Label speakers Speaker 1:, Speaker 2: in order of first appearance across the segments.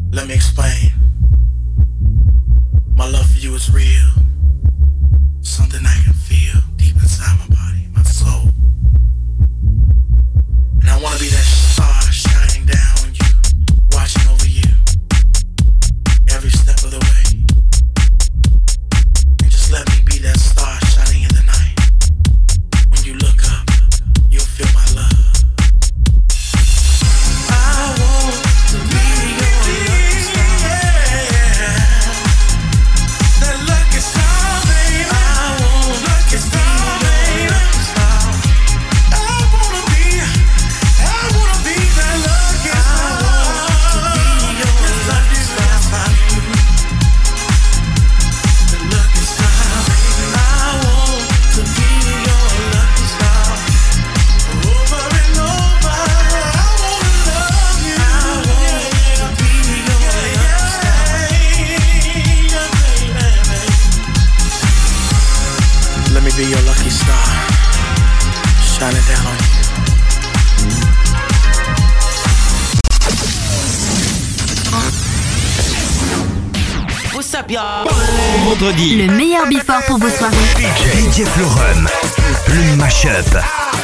Speaker 1: Let me explain. My love for you is real. Something I can feel deep inside my body, my soul. And I wanna be that star shining down on you, watching over you every step of the way. And just let me be that star shining in the night. When you look up, you'll feel my love. I want to be your lucky star. That lucky star, baby. I want lucky star, baby. I wanna be that lucky star. I want to be your lucky star. The lucky star, baby. I want to be your lucky star. Over and over, I wanna love you. I want to be your lucky star. Let me be your lucky star, shining down on you.
Speaker 2: What's up, y'all?
Speaker 3: Vendredi,
Speaker 4: Le meilleur before pour vos soirées.
Speaker 3: DJ Florum, le mashup.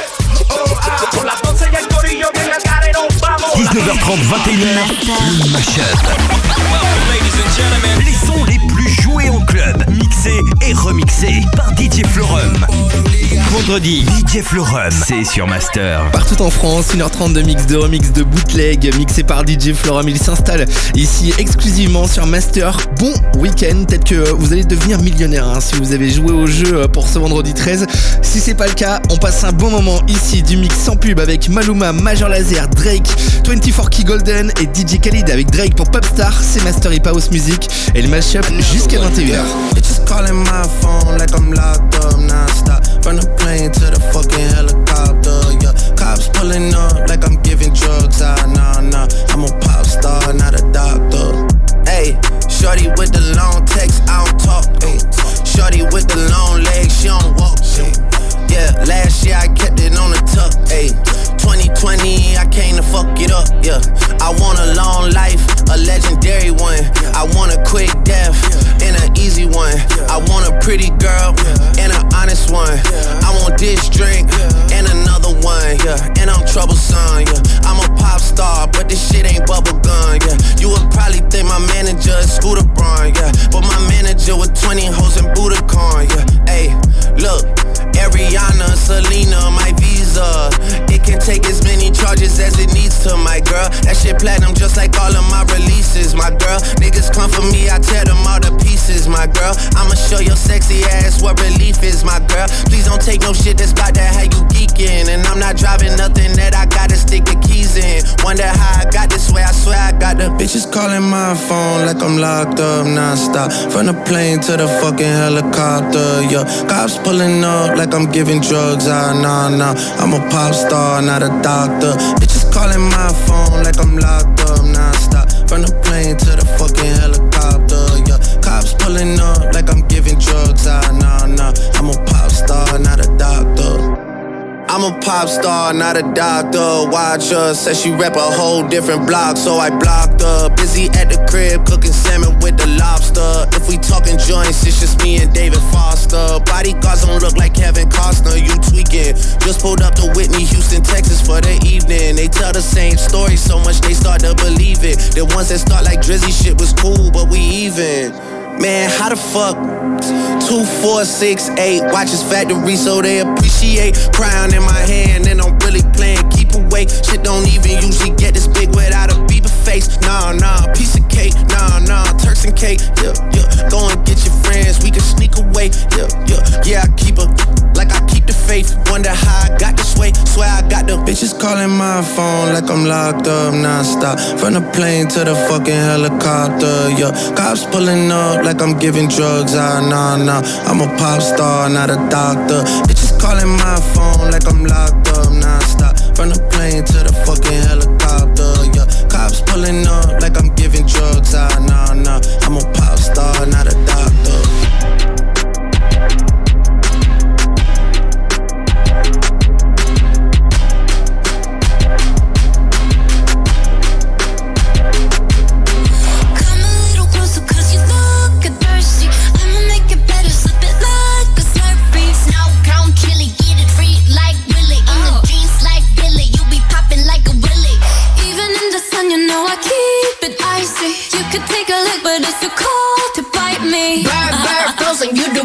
Speaker 3: 19h30, 21h, le mashup. Les sons les plus joués en club, mixés et remixés par DJ Florum. Vendredi, DJ Florum, c'est sur Master.
Speaker 5: Partout en France, 1h30 de mix, de remix, de bootleg, mixé par DJ Florum. Il s'installe ici exclusivement sur Master. Bon week-end, peut-être que vous allez devenir millionnaire si vous avez joué au jeu pour ce vendredi 13. Si c'est pas le cas, on passe un bon moment ici, du mix sans pub avec Maluma, Major Lazer, Drake, 24K Golden et DJ Khalid avec Drake pour Popstar. C'est Master Hip House Music et le mashup jusqu'à 21h.
Speaker 6: From the plane to the fucking helicopter, yeah. Cops pulling up like I'm giving drugs. Nah, I'm a pop star, not a doctor. Hey, shorty with the long text, I don't talk. Ay. Shorty with the long legs, she don't walk. Ay. Yeah, last year I kept it on the tuck. Ay. 2020, I came to fuck it up. Yeah, I want a long life, a legendary one. I want a quick death and an easy one. I want a pretty girl and an honest one. I want this drink and another one. Yeah, and I'm troublesome. Yeah, I'm a pop star, but this shit ain't bubble gum. Yeah, you would probably think my manager is Scooter Braun. Yeah, but my manager with 20 hoes and Budokan. Yeah, hey, look, Ariana, Selena, my visa. It can take as many charges as it needs to, my girl. That shit platinum just like all of my releases, my girl. Niggas come for me, I tear them all to pieces, my girl. I'ma show your sexy ass what relief is, my girl. Please don't take no shit that's about that how you geeking. And I'm not driving nothing that I gotta stick the keys in. Wonder how I got this way, I swear I got the bitches calling my phone like I'm locked up non-stop. From the plane to the fucking helicopter, yeah. Cops pulling up like I'm giving drugs. Nah, I'm a pop star, not a doctor. Bitches calling my phone like I'm locked up non-stop. From the plane to the fucking helicopter, yeah. Cops pulling up like I'm giving drugs. Nah, I'm a pop star, not a doctor. I'm a pop star, not a doctor. Watch her, said she rep a whole different block, so I blocked her. Busy at the crib, cooking salmon with the lobster. If we talking joints, it's just me and David Foster. Bodyguards don't look like Kevin Costner, you tweaking. Just pulled up to Whitney, Houston, Texas for the evening. They tell the same story so much they start to believe it. The ones that start like Drizzy shit was cool, but we even. Man, how the fuck? 2, 4, 6, 8 watches factory so they appreciate. Crown in my hand and I'm really playing keep away. Shit don't even usually get this big without a Bieber face. Nah, piece of cake. Nah, Turks and cake. Yeah. Go and get your friends, we can sneak away. Yeah, I keep her like I keep the faith. Wonder how I got this way. Swear I got the bitches calling my phone like I'm locked up non-stop. From the plane to the fucking helicopter, yeah. Cops pulling up like I'm giving drugs. Nah, I'm a pop star, not a doctor. Bitches calling my phone like I'm locked up non-stop. From the plane to the fucking helicopter, yeah. Cops pulling up like I'm giving drugs. Nah, I'm a pop star, not a doctor.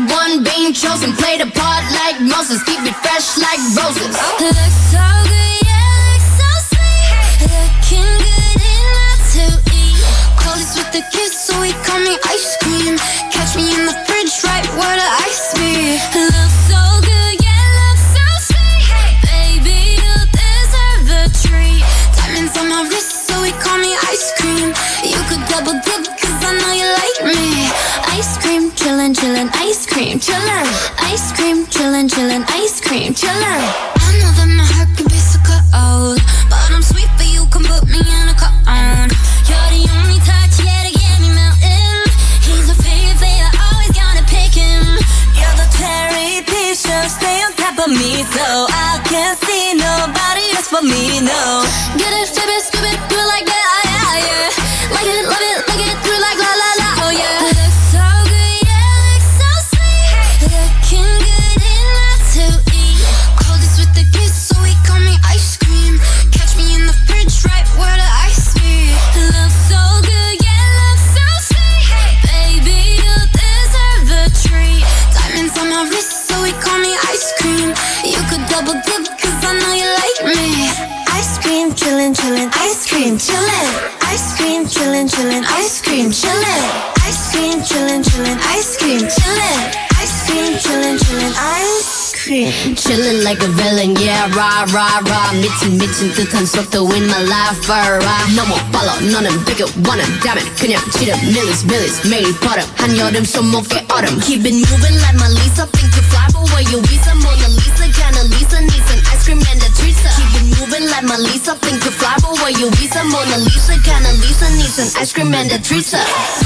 Speaker 4: one being chosen. Play the part like Moses, keep it fresh like roses.
Speaker 7: Looks so good, yeah, looks so sweet. Looking good enough to eat. Clothes with the kiss, so he call me ice cream. Catch me in the fridge, right where the ice be. Looks so good, yeah, looks so sweet. Baby, you deserve a treat. Diamonds on my wrist, so he call me ice cream. You could double dip, cause I know you like me. Ice cream, chillin', chillin', ice cream, chillin'. Ice cream, chillin', chillin', ice cream, chillin'. I know that my heart can be so cold, but I'm sweet, but you can put me in a cone. You're the only touch, yeah, to get me melting. He's a favorite, always gonna pick him. You're the cherry picture, stay on top of me, so I can't see nobody else but me, no. Get it, flip it, skip it, do it like that, yeah, yeah. Like it, love it, like it, do it like la la la, oh yeah. Looks so good, yeah, looks so sweet. Looking good enough to eat. Coldest with the kiss, so he call me ice cream. Catch me in the fridge, right where the ice be. Looks so good, yeah, looks so sweet. Baby, you deserve a treat. Diamonds on my wrist, so he call me ice cream. You could double dip, cause I know you like me. Ice cream, chillin', chillin', ice cream, chillin'. Ice cream, chillin', chillin', ice cream, chillin'. Ice cream, chillin', chillin', ice cream, chillin'. Ice cream, chillin', chillin', ice cream.
Speaker 4: Chillin' like a villain, yeah, rah, rah, rah. 미친 듯한 속도 in my life, 너무 빨라, 너는 bigger, 원한다면 그냥 지름 millies, 매일 버릇 한여름 손목에 얼음. Keep it moving like my Lisa, think you fly, but where you visa? Mona Lisa, kinda Lisa, needs an ice cream and a treatza. Keep it moving like my Lisa, think you fly, but where you visa? Mona Lisa, kinda Lisa, needs an ice cream and a treatza.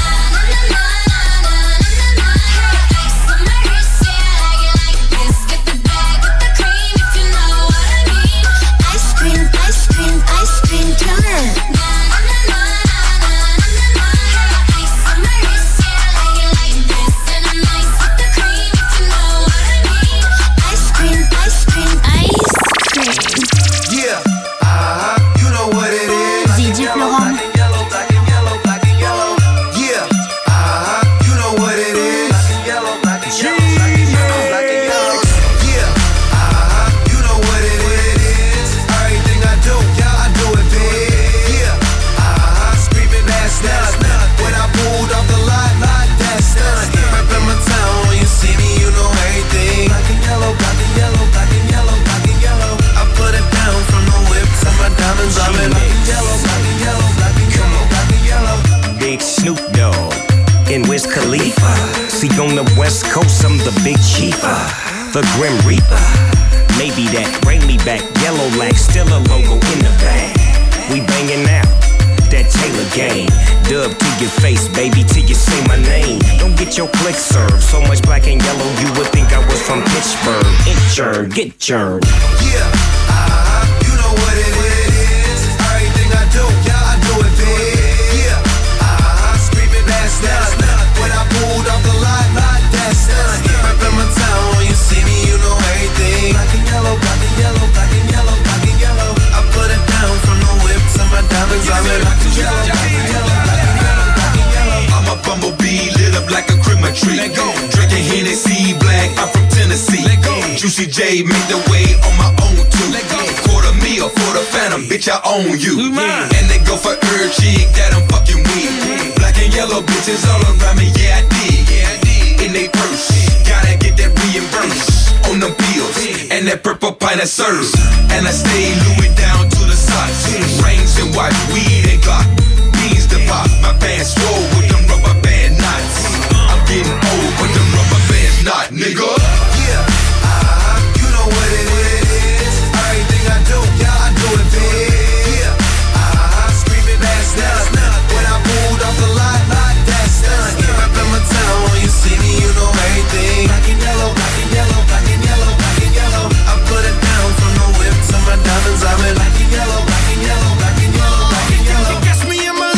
Speaker 4: DJ Florent.
Speaker 8: Wiz Khalifa. See, on the West Coast, I'm the big chief, the Grim Reaper. Maybe that bring me back, yellow lack, still a logo in the bag. We banging out that Taylor game. Dub to your face, baby, till you say my name. Don't get your click served. So much black and yellow, you would think I was from Pittsburgh. Inchurn, get churned.
Speaker 1: Yeah, you know what it is. Everything I do, yeah, I do it big. Yeah, screaming that's done. When I pulled off the lot, that's done. Reppin' my town, when you see me, you know everything. Black and yellow, black and yellow, black and yellow, black and yellow. I put it down from the whip to my diamonds. I'm in black and yellow, black and yellow, black and yellow, black and yellow. I'm a bumblebee, lit up like a Christmas tree. Let go. Drinking Hennessy, black, I'm from Tennessee. Let go. Juicy J made the way on my own too. Let go. Quarter meal for the Phantom, bitch, I own you. And they go for every chick that I'm fucking with. Black and yellow bitches all around me, yeah, I did. In they purse, gotta get that reimbursed on them bills and that purple pint of serve. And I stay Louis down to the socks. Rings and watch, weed and Glock, beans to pop. My pants swole with them rubber band knots. I'm getting old with them rubber bands not, nigga. Yeah, you know what it is. Everything I do, yeah, I do it big. Yeah, screaming that's done. When I pulled off the lot, that's done. Reppin' my town, when you see me, you know everything. Black and yellow, black and yellow, black and yellow, black and yellow. I put it down from the whip to my diamonds. I'm in black and yellow, black and yellow, black and yellow, black and yellow. You catch me in my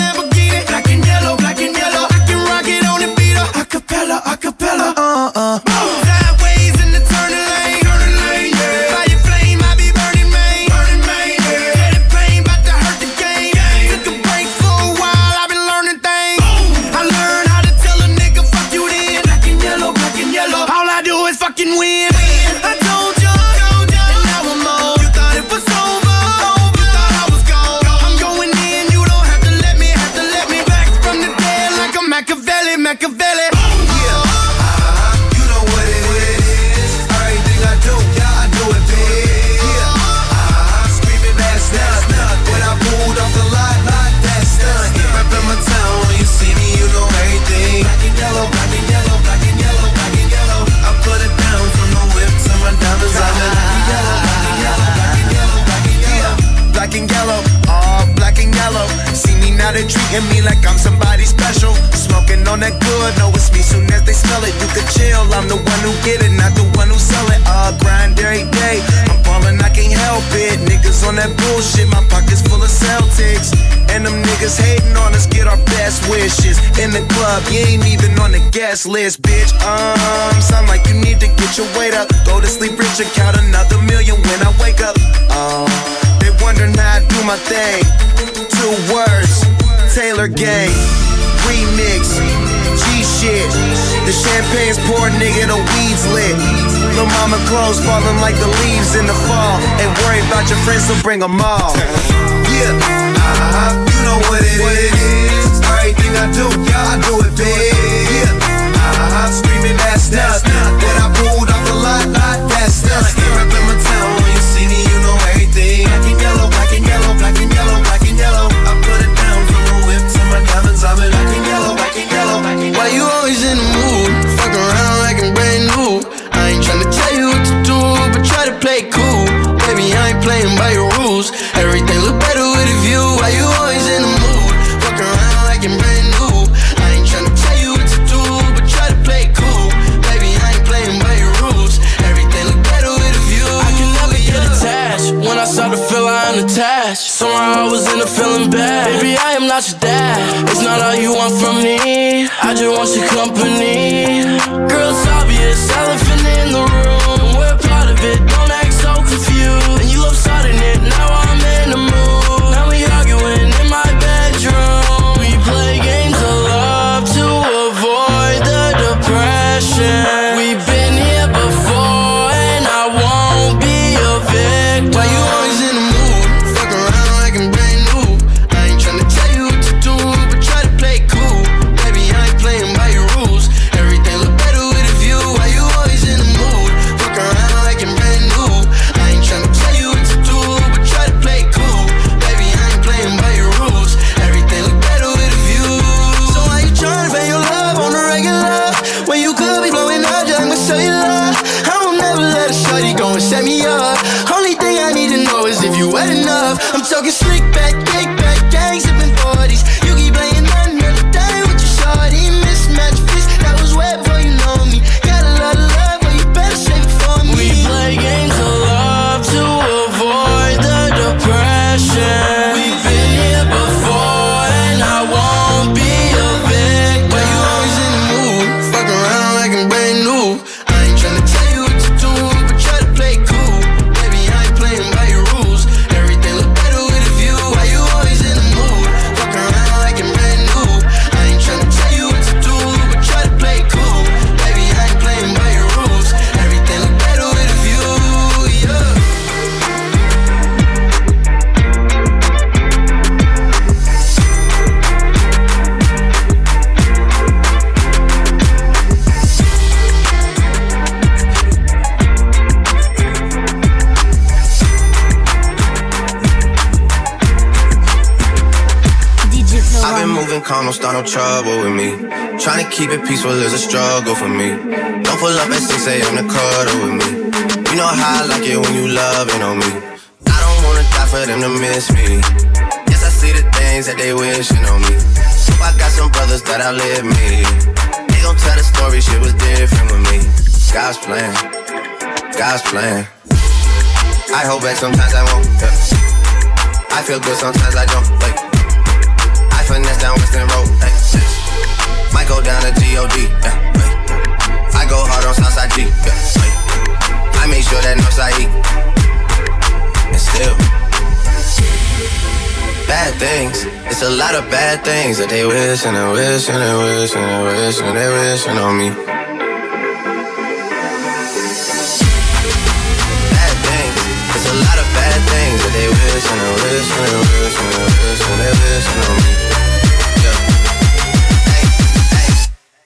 Speaker 6: Machiavelli. You know what it is. Everything I do, yeah, I do it big. Screaming that's not when I pulled off the lot, that's done. Reppin' my town, when you see me, you know everything. Black and yellow, black and yellow, black and yellow, black and yellow. I put it down from the whip to my diamonds. I'm black and yellow, black and yellow, black and yellow, black and yellow. Black and yellow, all black and yellow. See me now, they treating me like I'm somebody special. Smoking on that good, know it's me soon as they smell it. You could chill, I'm the one who get it, not the one who sell it. Grind every day, I'm ballin', I can't help it. Niggas on that bullshit, my pockets full of Celtics. And them niggas hating on us, get our best wishes. In the club, you ain't even on the guest list, bitch. Sound like you need to get your weight up. Go to sleep rich and count another million when I wake up. They wondering how I do my thing. 2 words, Taylor Gang, remix, G-shit. The champagne's poured, nigga, the weed's lit. Lil' mama clothes falling like the leaves in the fall. Ain't worried about your friends, so bring them all. Yeah, you know what it is. Everything I do, yeah, I do it big. Yeah, screaming that's nothing. When I pulled off the lot, that's nothing. Reppin' my town, when you see me, you know everything. Black and yellow, black and yellow, black and yellow, black and yellow. I put it down from the whip to my diamonds. I'm in black and yellow, black and yellow, black and yellow. Why you always in the mood? Fuck around like I'm brand new. I ain't tryna tell you what to do, but try to play cool. Baby, I ain't playing by your rules. Everything look better with a view. Why you always in the mood? Fuck around like I'm brand new. I ain't tryna tell you what to do, but try to play cool. Baby, I ain't playing by your rules. Everything look better with a view. I can never get attached. When I start to feel I'm attached, somehow I was in a feeling bad. Baby, I am not your dad. It's not all you want from me. I just want your company. Girl, it's obvious, elephant in the room. We're part of it, don't act so confused. And you love starting it, now I'm in the mood. Now we arguing in my bedroom. We play games of love to avoid the depression. We've been here before and I won't be a victim. Why you always in the mood? Fuck around like I'm brand new. I ain't tryna tell you what to do, but try to play cool. Baby, I ain't playing by your rules. Everything look better with a view. Why you always in the mood? Fuck around like I'm brand new. I ain't tryna tell you what to do, but try to play cool. Baby, I ain't playing by your rules. Everything look better with a view. So why you tryna fake your love on the regular when you could be blowing up just like my cellular? I won't never let a shorty go and set me up. Only thing I need to know is if you wet enough. I'm talking slick back, kick back, gang sipping 40s. You keep playing another day with your shorty. Mismatch fist, that was wet before you know me. Got a lot of love, but you better save it for me. We play games of love to avoid the depression. We've been here before and I won't be a victim. Why you always in the mood? Fuck around like I'm brand new. I ain't tryna tell you what to do, but try to play cool. Baby, I ain't playing by your rules. Everything look better with a view. Why you always in the mood? Fuck around like I'm brand new. I ain't tryna tell you what to do, but try to play cool. Baby, I ain't playing by your rules. Everything look better with a view, yeah.
Speaker 7: DJ
Speaker 6: I've been
Speaker 7: Florent.
Speaker 6: moving calm, don't start no trouble with me. Trying to keep it peaceful is a struggle for me. Don't pull up at 6 a.m. to cuddle with me. You know how I like it when you loving on me. I don't wanna die for them to miss me. Yes, I see the things that they wishing on me. So I got some brothers that outlive me. They gon' tell the story, shit was different with me. God's plan, God's plan. I hold back sometimes I won't. Yeah. I feel good sometimes I don't. Like, I finesse down Western Road. Hey, might go down to G.O.D. Yeah, I go hard on Southside G. Yeah, I make sure that Northside E. And still, bad things. It's a lot of bad things that they wish and they wish and they wish and they wish and they wishing on me. Bad things. It's a lot of bad things that they wish and they wish and they wish and they wish and they wishing on me.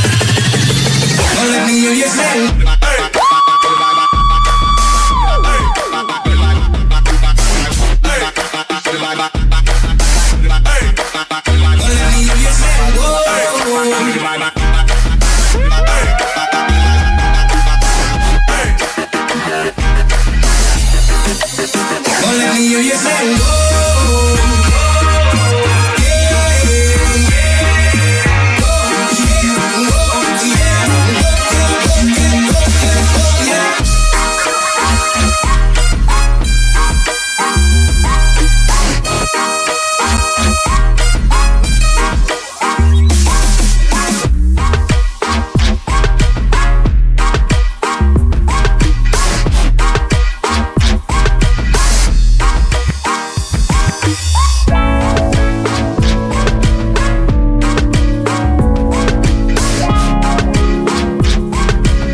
Speaker 9: Don't let me hear you say. Don't let me hear you say go.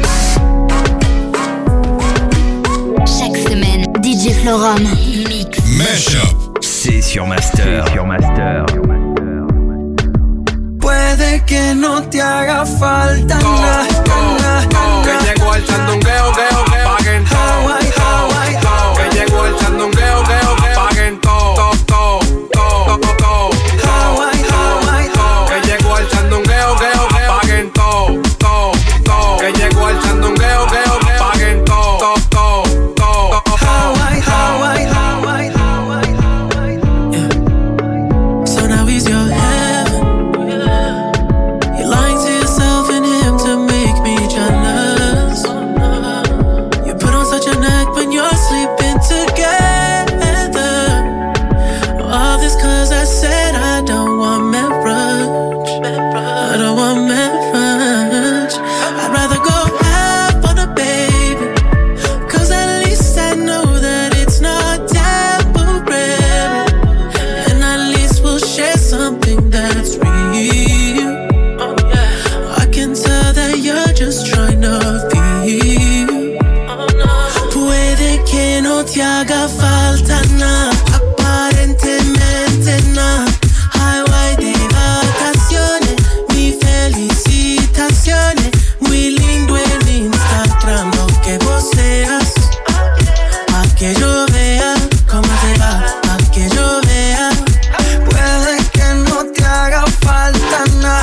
Speaker 4: Chaque semaine, DJ Florum mix.
Speaker 3: Mashup. C'est sur Master.
Speaker 10: Puede que no te haga falta nada.
Speaker 11: Que llegó el chandongueo, paguen todo. Que llegó el chandongueo, paguen todo. Que llegó el chandongueo, paguen todo. Que llegó el chandongueo, paguen todo.
Speaker 1: So now he's your heaven. You're lying to yourself and him to make me jealous. You put on such an act when you're sleeping together. All this cause I said I don't want marriage. I don't want marriage. I'd rather go half on a baby, cause at least I know that it's not temporary. And at least we'll share something that's real. I can tell that you're just trying to feel. Puede que no te haga falta nada, aparentemente nada. Highway de vacaciones, mi felicitaciones. Muy lindo en Instagram lo que posteas, pa' que yo vea cómo te va, pa' que yo vea.
Speaker 10: Puede que no te haga falta nada,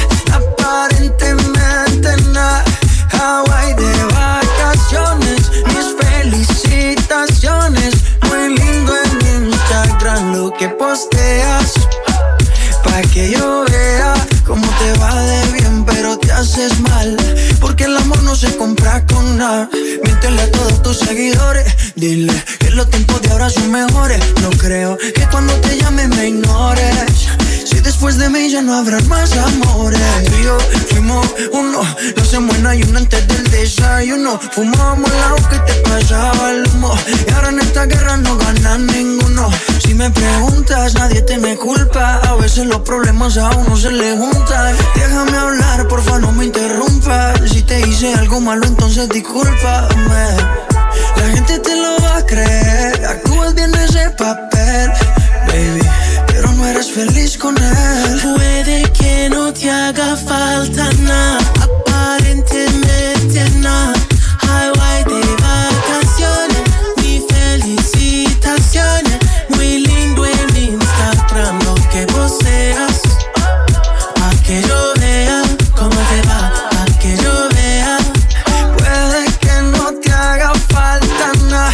Speaker 10: aparentemente nada. Hawaii de vacaciones, mis felicitaciones. Muy lindo en Instagram lo que posteas, pa' que yo vea cómo te va de bien, pero te haces mal, porque el amor no se compra con nada. Miéntele a todos tus seguidores, dile que los tiempos de ahora son mejores. No creo que cuando te llame me ignores, si después de mí ya no habrán más amores. Tú y yo fuimos uno, lo hacemos en ayuno antes del desayuno. Fumábamos el agua que te pasaba el humo, y ahora en esta guerra no gana ninguno. Si me preguntas, nadie tiene culpa, a veces los problemas a uno se le juntan. Déjame hablar, porfa, no me interrumpas. Si te hice algo malo, entonces discúlpame. La gente te lo va a creer, actúas bien ese papel, baby, pero no eres feliz con él.
Speaker 1: Puede que no te haga falta nada, aparentemente nada. Highway de vacaciones, mi felicitaciones. Muy lindo en Instagram lo que posteas, pa' que yo vea cómo te va, pa' que yo vea.
Speaker 10: Puede que no te haga falta nada,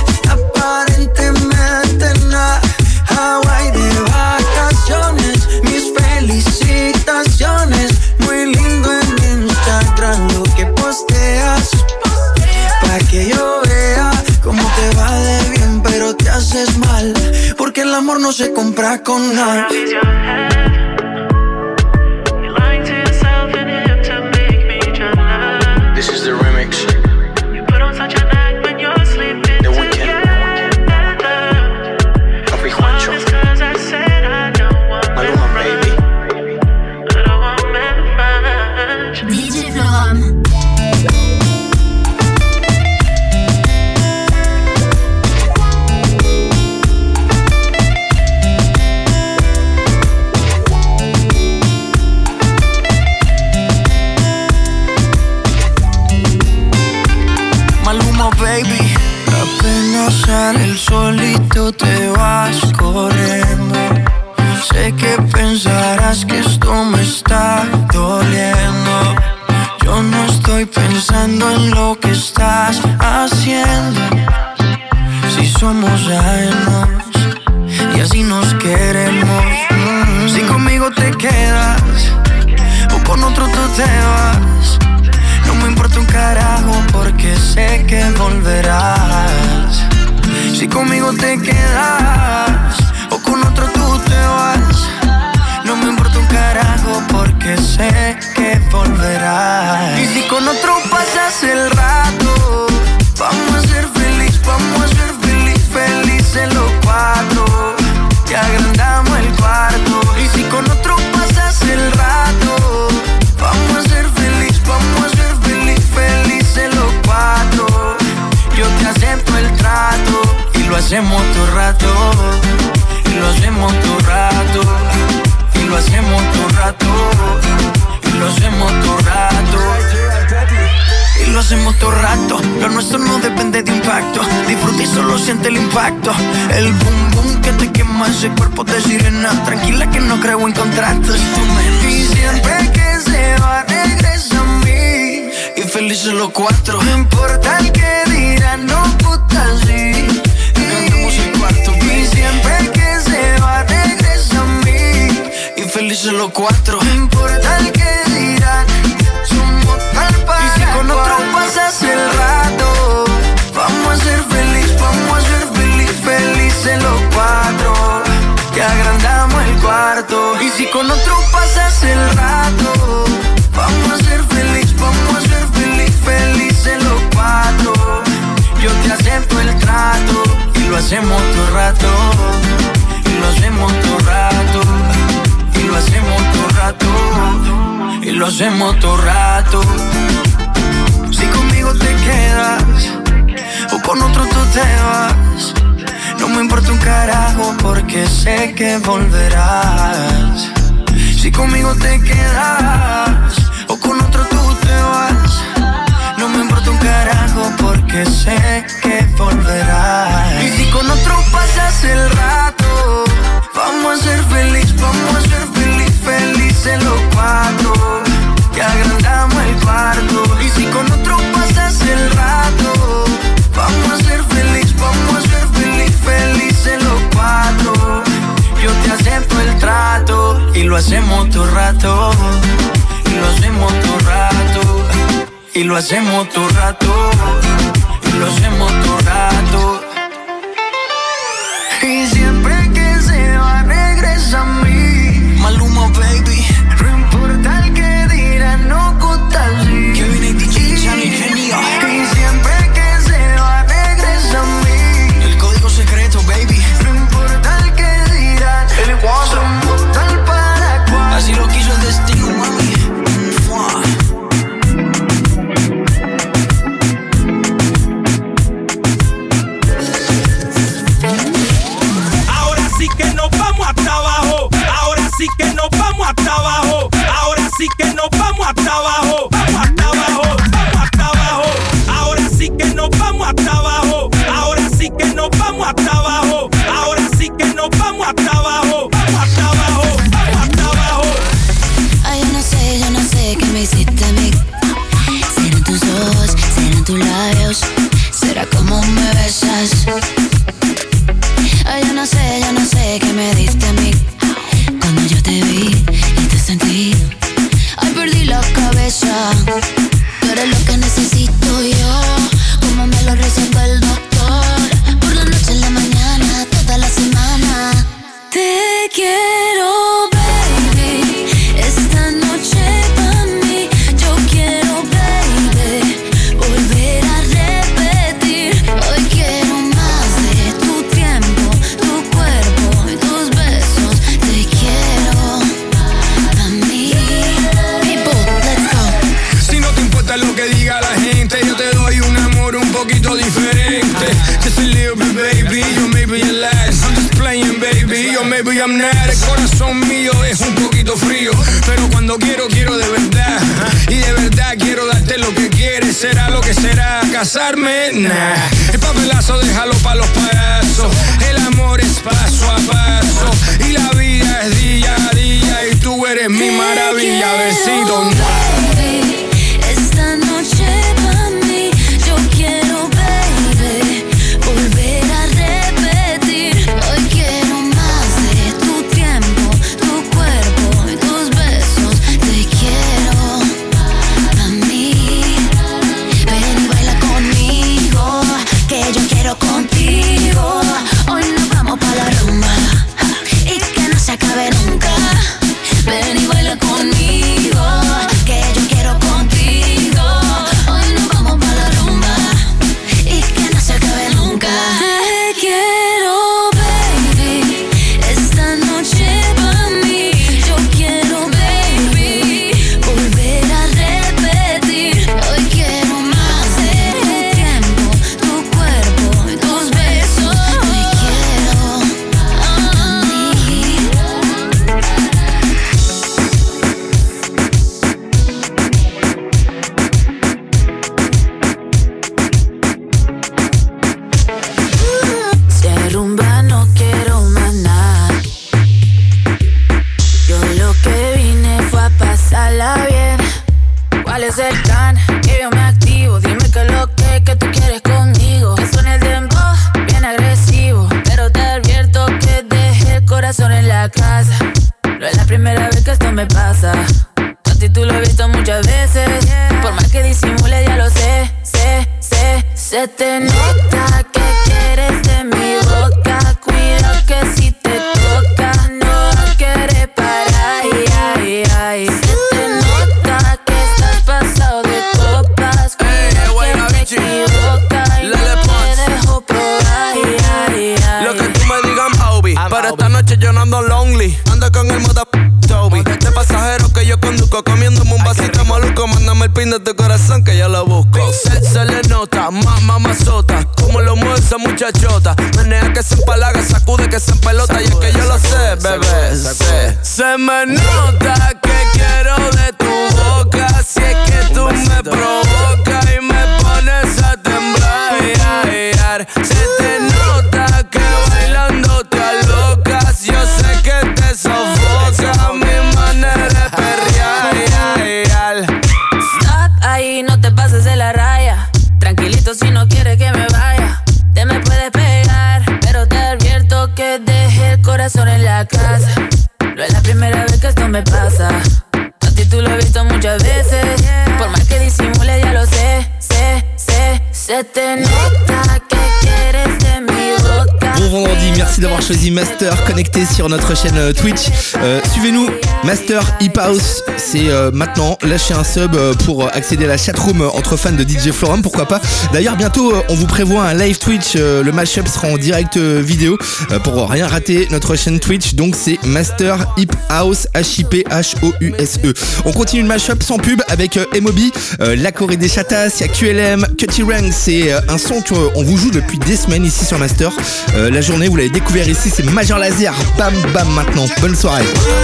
Speaker 10: aparentemente nada. Hawaii de vacaciones, mis felicitaciones. Muy lindo en Instagram lo que posteas, pa' que yo vea cómo te va de bien, pero te haces mal, porque el amor no se compra con nada.
Speaker 6: This is the remix. The Weeknd. Papi Juancho. Maluma, baby.
Speaker 4: DJ Florum.
Speaker 10: Maluma, baby. Apenas sale el solito te vas corriendo. Sé que pensarás que esto me está doliendo. Yo no estoy pensando en lo que estás haciendo. Si somos ajenos y así nos queremos. Si conmigo te quedas o con otro tú te vas, no me importa un carajo porque sé que volverás. Si conmigo te quedas o con otro tú te vas, no me importa un carajo porque sé que volverás. Y si con otro pasas el rato, vamos a ser felices los cuatro. Te agrandamos el cuarto. Y si con otro pasas el rato, vamos a ser felices los cuatro. Yo te acepto el trato y lo hacemos todo rato. y lo hacemos todo rato, y lo hacemos todo rato, y lo hacemos todo rato, y lo hacemos todo rato. Lo nuestro no depende de impacto, disfruta y solo siente el impacto. El boom boom que te quema ese cuerpo de sirena. Tranquila que no creo en contratos. Y siempre que se va regresa a mí, y felices los cuatro. No importa el que dirán, no puta sí. Cantamos el cuarto, y siempre que se va regresa a mí, y felices los cuatro. No importa el que dirán, somos tal para. Y si con otro pasas el rato, vamos a ser felices los cuatro, que agrandamos el cuarto. Y si con otro pasas el rato, vamos a ser felices los cuatro. Yo te acepto el trato, y lo hacemos todo rato, y lo hacemos todo rato, y lo hacemos todo rato, y lo hacemos todo rato. Si conmigo te quedas, o con otro tú te vas, no me importa un carajo porque sé que volverás. Si conmigo te quedas, o con otro tú te vas, no me importa un carajo porque sé que volverás. Y si con otro pasas el rato, vamos a ser felices los cuatro, que agrandamos el cuarto. Y si con otro pasas el rato, vamos a ser felices los cuatro. Yo te acepto el trato, y lo hacemos todo rato, y lo hacemos todo rato, y lo hacemos todo rato, y lo hacemos todo rato. Y siempre que se va regresa a mí. Maluma baby, no importa el que dirán, no gusta así. Kevin y DJ Chani genio. Y siempre que se va regresa a mí. El código secreto baby, no importa el que dirán, somos tal para cual. Así lo quiso el destino mami.
Speaker 3: Ahora sí que nos vamos a trabajo. Ahora sí que nos vamos a trabajo. Ahora sí que nos vamos a trabajo. Vamos a trabajo, vamos a trabajo. Ahora sí que nos vamos a trabajo. Ahora sí que nos vamos a trabajo. Ahora sí que nos vamos a trabajo. Vamos a trabajo, vamos a trabajo.
Speaker 7: Ay, yo no sé qué me hiciste a mí. Serán tus ojos, serán tus labios, será como me besas. Ay, yo no sé qué me diste a mí. Cuando yo te vi y te sentí, ay, perdí la cabeza. Tú eres lo que necesito yo, como me lo recetó el doctor. Por la noche, en la mañana, toda la semana. Te quiero, baby, esta noche pa' mí. Yo quiero, baby, volver a repetir. Hoy quiero más de tu tiempo, tu cuerpo y tus besos. Te quiero pa' mí. People, let's go.
Speaker 6: Si no te importa lo que diga la gente, yo te doy un amor un poquito diferente. Just a little bit, baby, yo maybe you're last. I'm just playing, baby, yo maybe I'm not. El corazón mío es un poquito frío, pero cuando quiero de verdad. Y de verdad quiero darte lo que quieres. Será lo que será, casarme, nah. El papelazo déjalo pa' los payasos. El amor es paso a paso, y la vida es día a día, y tú eres mi maravilla, besito.
Speaker 7: Baby, esta noche pa' mí. Yo quiero, baby, volver a repetir. Hoy quiero más de tu tiempo, tu cuerpo y tus besos. Te quiero pa' mí. Ven y baila conmigo, que yo quiero contigo.
Speaker 12: ando lonely. Ando con el moda Toby. De pasajero que yo conduzco, comiéndome un vasito maluco. Mándame el pin de tu corazón que yo lo busco. Se le nota, mamazota. Como lo mueve esa muchachota. Menea que se empalaga, sacude que se empelota. Y es que yo lo sé, bebé, sé. Se me nota que quiero de tu boca. Si es que tú me provocas y me pones a temblar. Se te nota que bailando te alocas. Yo sé que te sofoca mi manera de perrear.
Speaker 13: Stop ahí, no te pases de la raya. Tranquilito si no quieres que me vaya. Te me puedes pegar, pero te advierto que dejé el corazón en la casa. No es la primera vez que esto me pasa. A ti tú lo has visto muchas veces. Por más que disimule ya lo sé. Se te nota que quieres de mi boca.
Speaker 5: Bon vendredi, merci d'avoir choisi Master, connecté sur notre chaîne Twitch. Suivez-nous, Master Hip House, c'est maintenant. Lâchez un sub pour accéder à la chatroom entre fans de DJ Florum, pourquoi pas. D'ailleurs, bientôt, on vous prévoit un live Twitch. Le mashup sera en direct vidéo pour rien rater notre chaîne Twitch. Donc, c'est Master Hip House, H-I-P-H-O-U-S-E. On continue le mashup sans pub avec Emobi, La Corée des Chatas, il y a QLM, Cutty Rank. C'est un son qu'on vous joue depuis des semaines ici sur Master. La journée, vous l'avez découvert ici, c'est Major Lazer. Bam bam maintenant. Bonne soirée.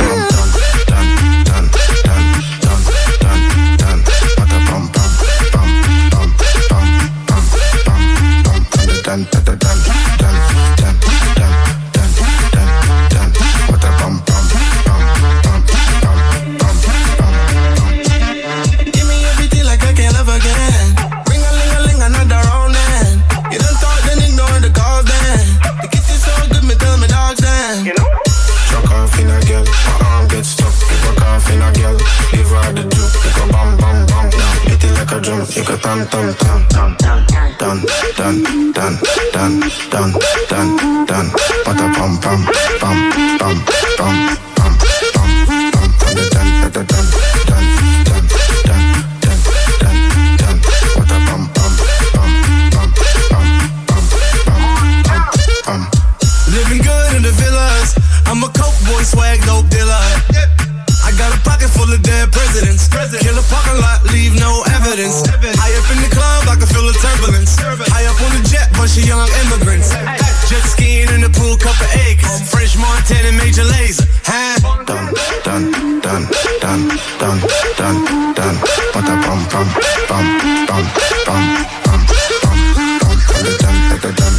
Speaker 6: You go dun dun dun dun dun dun dun dun dun dun dun. Bada bum bum bum bum bum bum bum bum. Dun dun dun dun dun dun dun dun dun. Bada bum bum bum bum bum bum bum. Living good in the villas. I'm a coke boy, swag dope dealer. I got a pocket full of dead presidents. Kill a parking lot, leave no evidence. High up in the club, I can feel the turbulence. High up on the jet, bunch of young immigrants. Jet skiing in the pool, cup of acres. French Montana, Major Lazer. Dun, dun, dun, dun, dun, dun, dun. Bada bum, bum, bum, bum, bum, bum, bum, bum. Dun, dun, dun, dun.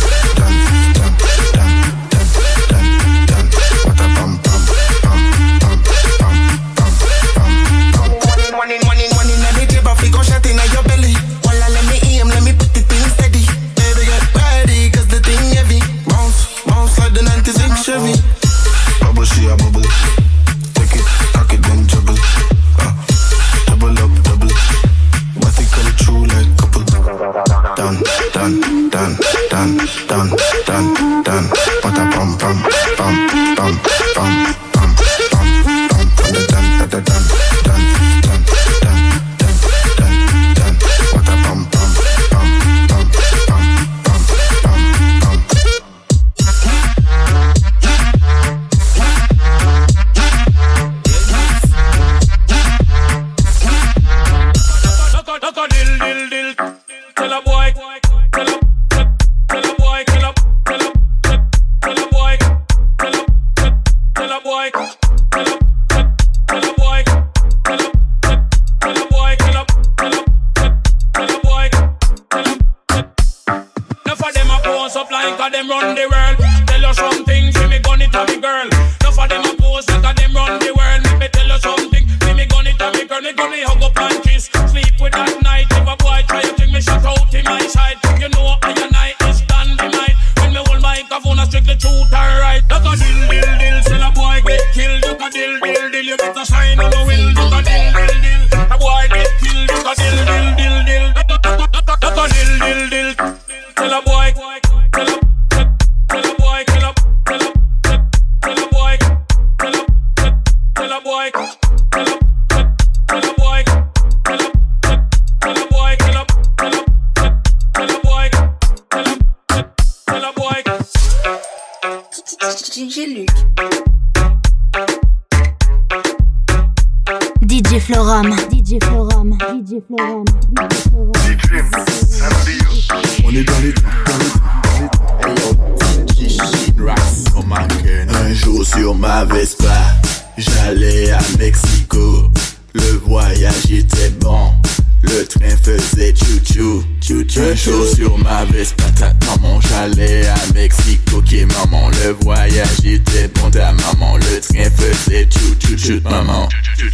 Speaker 6: Chevy. Bubble, she a bubble. Take it, cock it, then juggle. Double up, double. What they come true like couple. Dun, dun, dun, dun, dun, dun, dun. Bada bum, bum, bum, bum, bum, bum, bum, bum. Dun, dun, dun, dun, dun.
Speaker 13: DJ Luc.
Speaker 7: DJ Florum. DJ Florum. DJ Florum.
Speaker 9: On est dans les temps. Un jour sur ma Vespa, j'allais à Mexico. Le voyage était bon, le train faisait chou-chou, chou-chou. Un jour sur ma Vespa, ta maman, j'allais à Mexico. Ok maman, le voyage était bon, ta maman, le train faisait chou-chou, chou maman.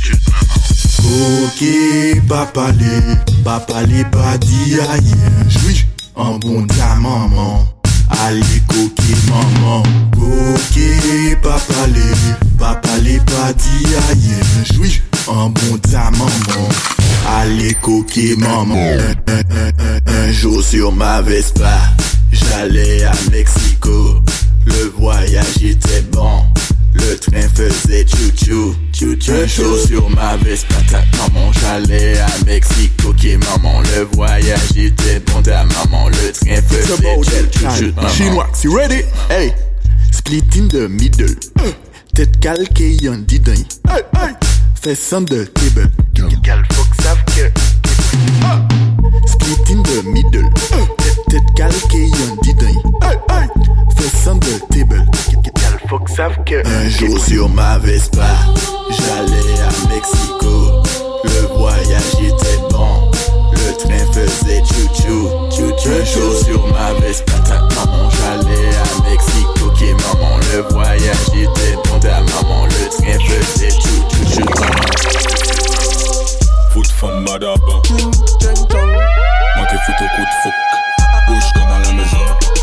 Speaker 9: Ok, papa les pas dit aïe, joui, en bon ta maman. Allez coquille maman. Ok papa les pas dit aïe, joui, en bon ta maman. Allez coquille maman. Un jour sur ma Vespa, j'allais à Mexico. Le voyage était bon, le train faisait chou-chou, chou-chou. Un jour sur ma Vespa, ta maman, j'allais à Mexico. Ok maman, le voyage était bon, ta maman, le train faisait chou-chou, maman. Chinois, you ready? Hey, split in the middle. Tête calquée y'en dit d'un. Hey, hey, fais some de table. Gal faut que savent que split in the middle. Tête calquée y'en dit d'un. Hey, hey, fais some de table. Faut que savent que un jour sur ma Vespa, j'allais à Mexico. Le voyage était bon, le train faisait chou-chou, chou-chou. Un jour sur ma Vespa, ta maman, j'allais à Mexico. Ok maman, le voyage était bon, ta maman, le train faisait chou-chou, chou maman.
Speaker 14: Foot femme madaba, manqué foot au coup de fouc, bouge comme à la maison.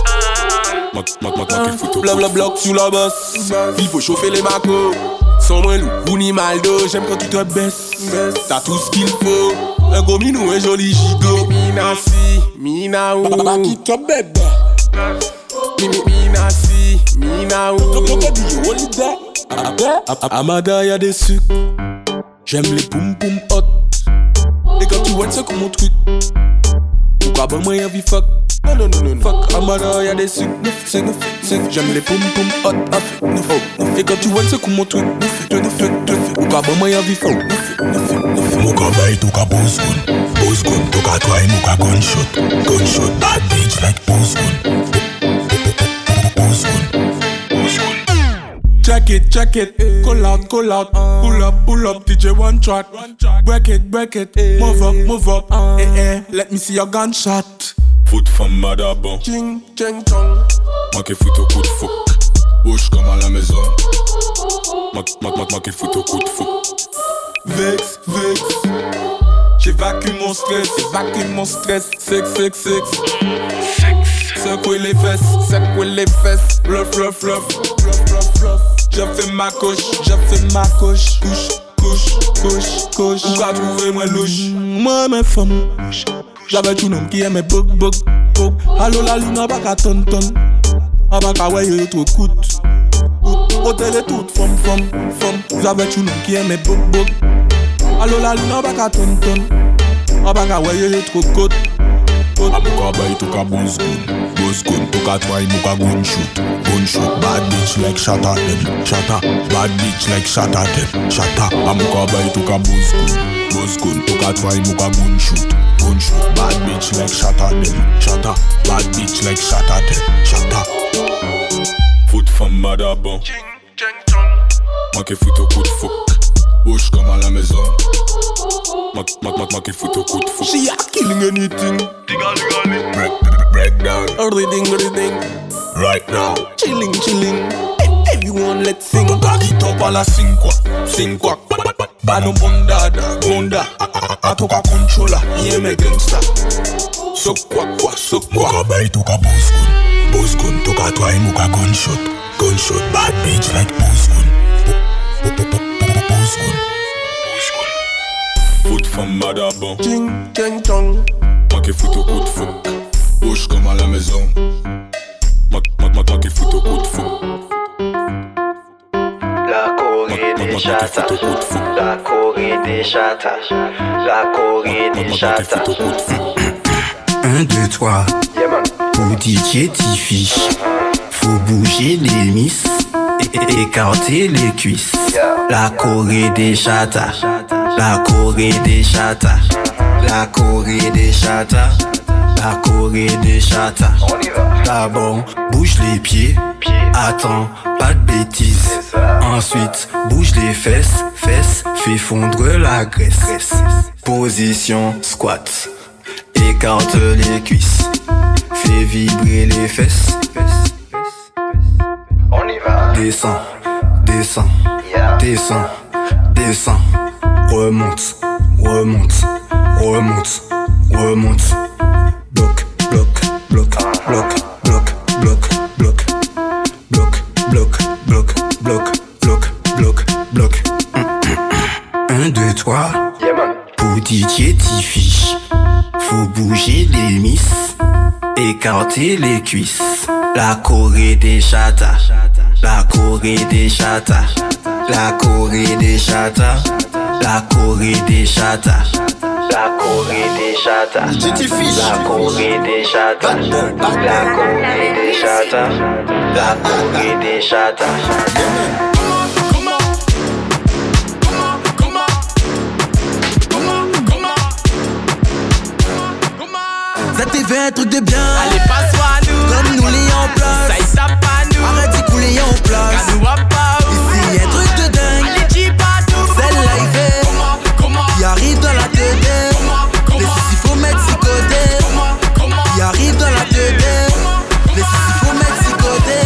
Speaker 11: Blablabla sous la bosse. Il faut chauffer les macos. Sans moins loup ni maldo. J'aime quand tu te baisses. T'as tout ce qu'il faut. Un gros minou, un joli gigot. Mina si, mina ou. Baba qui te bête. Mina si, mina ou. Amada y'a des sucres. J'aime les poum poum hot. Et quand tu vois c'est comme mon truc. Pourquoi ben moi y'a vie fuck. Non, fuck, Amada, y'a des sucres, j'aime les poum poum hot, et quand tu vois c'est comme mon truc, ou ka bon moi y'a vie fuck,
Speaker 14: Mouka veille, tout ka boss gun, tout ka try, mouka gunshot, bad bitch like boss gun.
Speaker 11: Check it, call out, pull up, DJ one track, break it, move up, let me see your gunshot.
Speaker 14: Foot femme madaba,
Speaker 11: Ching, ching, chong.
Speaker 14: manqué foot au coup de fouc, bouge comme à la maison. Manqué foot au coup de fouc.
Speaker 11: Vex, j'évacue mon stress, sex. Secouer les fesses, bluff. Je fais ma couche, couche. Où va trouver moi louche? Moi mes femmes, j'avais tout nom qui aimait bug. Allo la lune, pas qu'à ton. Pas qu'à ouais, yo trop coûte. Hôtel et toute femme. J'avais tout nom qui aimait bug. Allo la lune, pas qu'à ton. Pas qu'à ouais, yo trop coûte.
Speaker 14: Amuka bay to ka boss gun, to ka try muka gunshot, bad bitch like shot at them, bad bitch like shot at them, Amuka bay to ka boss gun, to ka try muka gunshot, bad bitch like shot at them, bad bitch like shot at them, Foot femme madaba, manqué foot au coup de fouc, bouge comme à la maison. Manqué foot au coup de fouc.
Speaker 11: She a killing anything.
Speaker 14: Break down.
Speaker 11: Reading.
Speaker 14: Right now.
Speaker 11: Chilling. Everyone let's sing.
Speaker 14: Back it up à la sing quoi. Bano bonda. Atoka controller. Yeah me gangsta. So quoi. Muka bay to ka boss gun. To ka try muka gunshot. Bad bitch like boss gun. Foot femme madaba,
Speaker 11: ching chong.
Speaker 14: manqué foot au coup de fouc, bouge comme à la maison. Manqué foot au coup de fouc.
Speaker 15: La Corée des chatas, la Corée des chatas, la Corée des chatas.
Speaker 16: 1, 2, 3, pour DJ Tiffy, faut bouger les miss et écarter les cuisses. La Corée des chatas.
Speaker 6: La Corée des chatas. La Corée des chatas. La Corée des chatas. D'abord, bouge les pieds. Attends, pas de bêtises. Ensuite, bouge les fesses. Fesses, fais fondre la graisse. Position squat. Écarte les cuisses. Fais vibrer les fesses.
Speaker 15: On y va.
Speaker 6: Descends, descends, descends, descends. Remonte, remonte, remonte, remonte. Bloc, bloc, bloc, bloc, bloc, bloc, bloc. Bloc, bloc, bloc, bloc, bloc, bloc, bloc.
Speaker 16: 1, 2, 3.
Speaker 15: Yeah, man.
Speaker 16: Pour DJ Tiffy, faut bouger les miss,
Speaker 6: Écarter les cuisses. La Corée des chatas. La Corée des chatas. La Corée des chatas. La Corée des chatas.
Speaker 15: La Corée des chatas. La Corée des chatas. La Corée des chatas. La Corée des chatas.
Speaker 6: Ça t'est fait un truc de bien.
Speaker 2: Allez, passe-toi à nous.
Speaker 6: Comme nous les en place.
Speaker 2: Ça y tape à nous.
Speaker 6: Arrête d'y couler en place.
Speaker 2: Car nous va pas où.
Speaker 6: Ici, un truc de dingue.
Speaker 2: Allez, dis pas tout.
Speaker 6: Celle-là, il fait. Il arrive dans la tête. Les soucis, faut mettre si côté. Il arrive dans la tête. Les soucis, faut mettre si côté.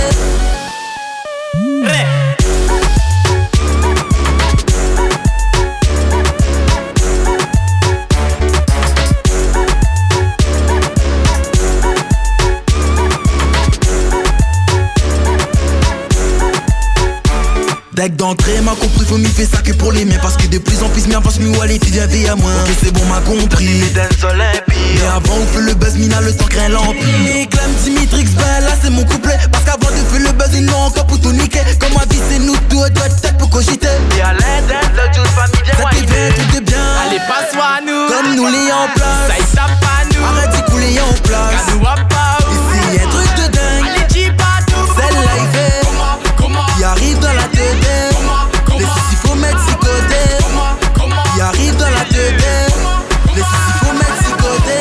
Speaker 6: Deck d'entrée, m'a compris, faut m'y faire ça que pour les miens. Parce que de plus en plus, m'y avance, m'y aller, viens à moi. Ok, c'est bon, m'a compris. Mais avant, on fait le buzz, mina, le temps craint l'empire. Et Clem, Dimitrix, ben là, c'est mon couplet. Parce qu'avant de faire le buzz, ils n'ont encore pour tout niquer. Comme ma vie, c'est nous, tout, doit tête pour cogiter.
Speaker 2: Et à l'aide, le juice famille bien
Speaker 6: ça t'est fait un truc de bien.
Speaker 2: Allez, passe-toi à nous.
Speaker 6: Comme nous les en place.
Speaker 2: Ça y tape à nous.
Speaker 6: Arrête d'y couler en place.
Speaker 2: Car nous va pas où.
Speaker 6: Ici, un truc de dingue.
Speaker 2: Allez, dis pas tout.
Speaker 6: Celle-là, il fait. Il arrive dans la tête. Les soucis, faut mettre si côté. Il arrive dans la tête. Les soucis, faut mettre si côté.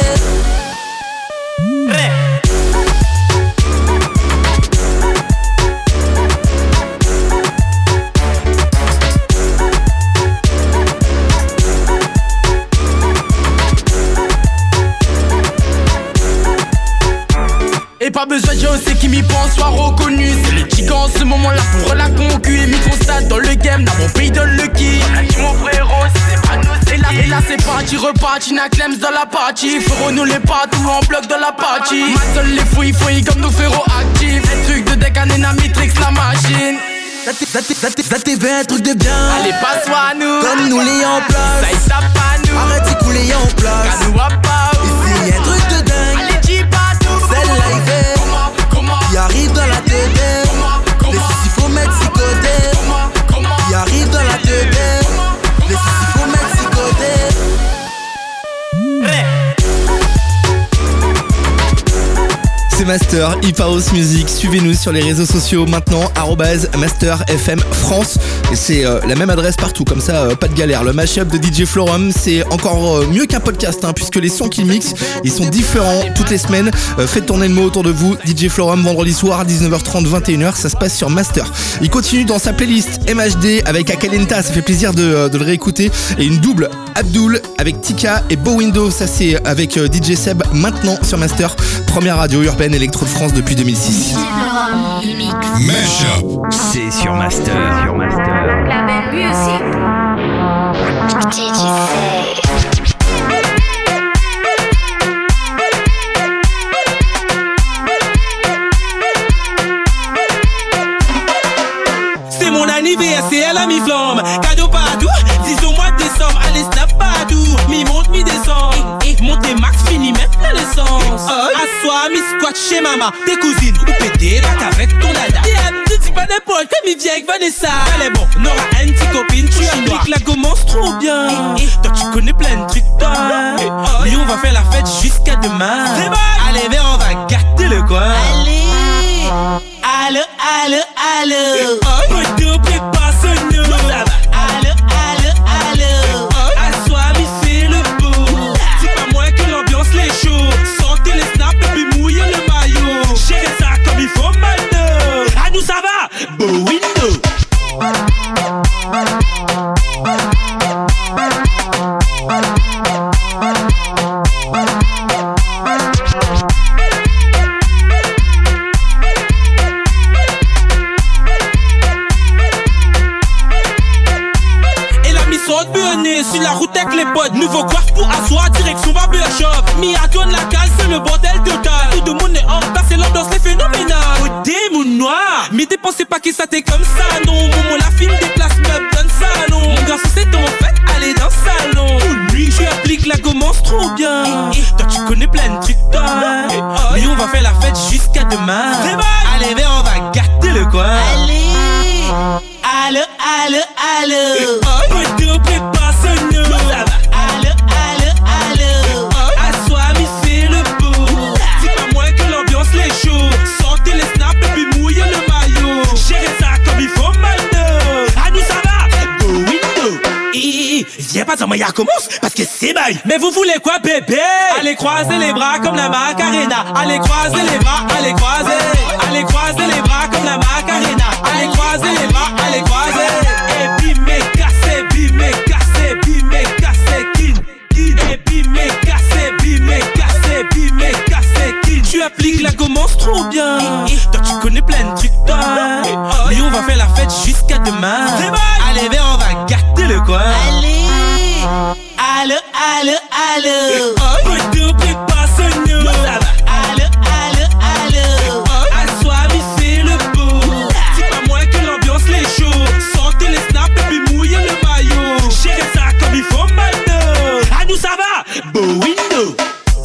Speaker 2: Et pas besoin de dire c'est qui m'y pense soit reconnu. C'est le gigant en ce moment là pour la concu. Et m'y constate dans le game, dans mon pays de Lucky. On a dit mon frérot, c'est pas nous. Et là c'est parti, reparti, n'a Clems dans la partie. Ferons nous les partout en bloc dans la partie. Ma seule les fouilles comme nos ferros actifs. Un truc de deck, un Matrix, la machine.
Speaker 6: Ça t'est fait un truc de bien.
Speaker 2: Allez, passe-toi à nous.
Speaker 6: Comme nous les en place.
Speaker 2: Ça y tape à nous.
Speaker 6: Arrête d'y couler en place.
Speaker 2: Car nous va pas où.
Speaker 6: Ici, un truc de dingue.
Speaker 2: Allez, dis pas tout.
Speaker 6: Celle-là, il fait. Il arrive dans la tête. Les soucis, faut mettre si côté. Il arrive dans la tête. Les soucis, faut mettre si côté.
Speaker 5: C'est Master, Hip House Music. Suivez-nous sur les réseaux sociaux maintenant, @MasterFM France. Et c'est la même adresse partout, comme ça, pas de galère. Le mashup de DJ Florum, c'est encore mieux qu'un podcast, puisque les sons qu'il mixe, ils sont différents toutes les semaines. Faites tourner le mot autour de vous. DJ Florum, vendredi soir à 19h30, 21h, ça se passe sur Master. Il continue dans sa playlist MHD avec Akalenta, ça fait plaisir de le réécouter. Et une double Abdul avec Tika et Bow Window, ça c'est avec DJ Seb maintenant sur Master. Première radio urbaine électro de France depuis 2006.
Speaker 3: Mashup, c'est sur Master.
Speaker 7: La belle musique. DJ Seb.
Speaker 17: C'est mon anniversaire, la mi-flamme. Cadeau partout, 10 au mois de décembre. Allez, snap partout, mi-monte, mi-descend. Montez max, fini même la naissance. Assois, mi-squat chez maman. Tes cousines, ou péter bac avec ton dada. Tu dis pas n'importe comme il vient avec Vanessa. Elle est bon, Nora, une petite copine, tu as noir. La commence trop bien. Toi, tu connais plein de trucs, toi. Mais on va faire la fête jusqu'à demain. Allez, viens, on va gâter le coin. Allez. Allô. Ne t'oublie pas ce nom. Ça va. Allô. window. Sur la route avec les potes, nouveau coiffe pour asseoir, direction barbershop. Miraton la case, c'est le bordel total. Tout le monde est en retard, c'est l'ambiance, c'est phénoménal. Au démon noir, mais dépensez pas que ça t'est comme ça, non. Momo la fine déplace meuble dans le salon. Mon garçon c'est ton fait, allez dans le salon. Toute nuit, je applique la commence trop bien. Toi tu connais plein de trucs, toi. Mais on va faire la fête jusqu'à demain. Allez, viens, on va gâter le coin. Allez, allô. Moto prépare son nom. Ça va. Allô. Assois, mi fait le beau. C'est pas moins que l'ambiance les chauds. Sortez les snaps et puis mouillez le maillot. Gérez ça comme il faut maintenant. À nous ça va. Go window. Viens pas, Zamaya commence parce que c'est bail. Mais vous voulez quoi, bébé? Allez croiser les bras comme la Macarena. Allez croiser les bras, allez croiser. Allez croiser les bras comme la Macarena. Allez croiser les bras, allez croiser. Et puis me casser, kin. Et puis me casser, kin. Tu appliques la commence trop bien. Toi tu connais plein de trucs, toi. Mais on va faire la fête jusqu'à demain. Allez, viens, on va gâter le coin. Allô. Moto prépare son nom. Ça va. Allô. Assois, mi fait le beau. C'est pas moins que l'ambiance les chauds. Sortez les snaps et puis mouillez le maillot. Gérez ça comme il faut maintenant. À nous ça va. Beau window.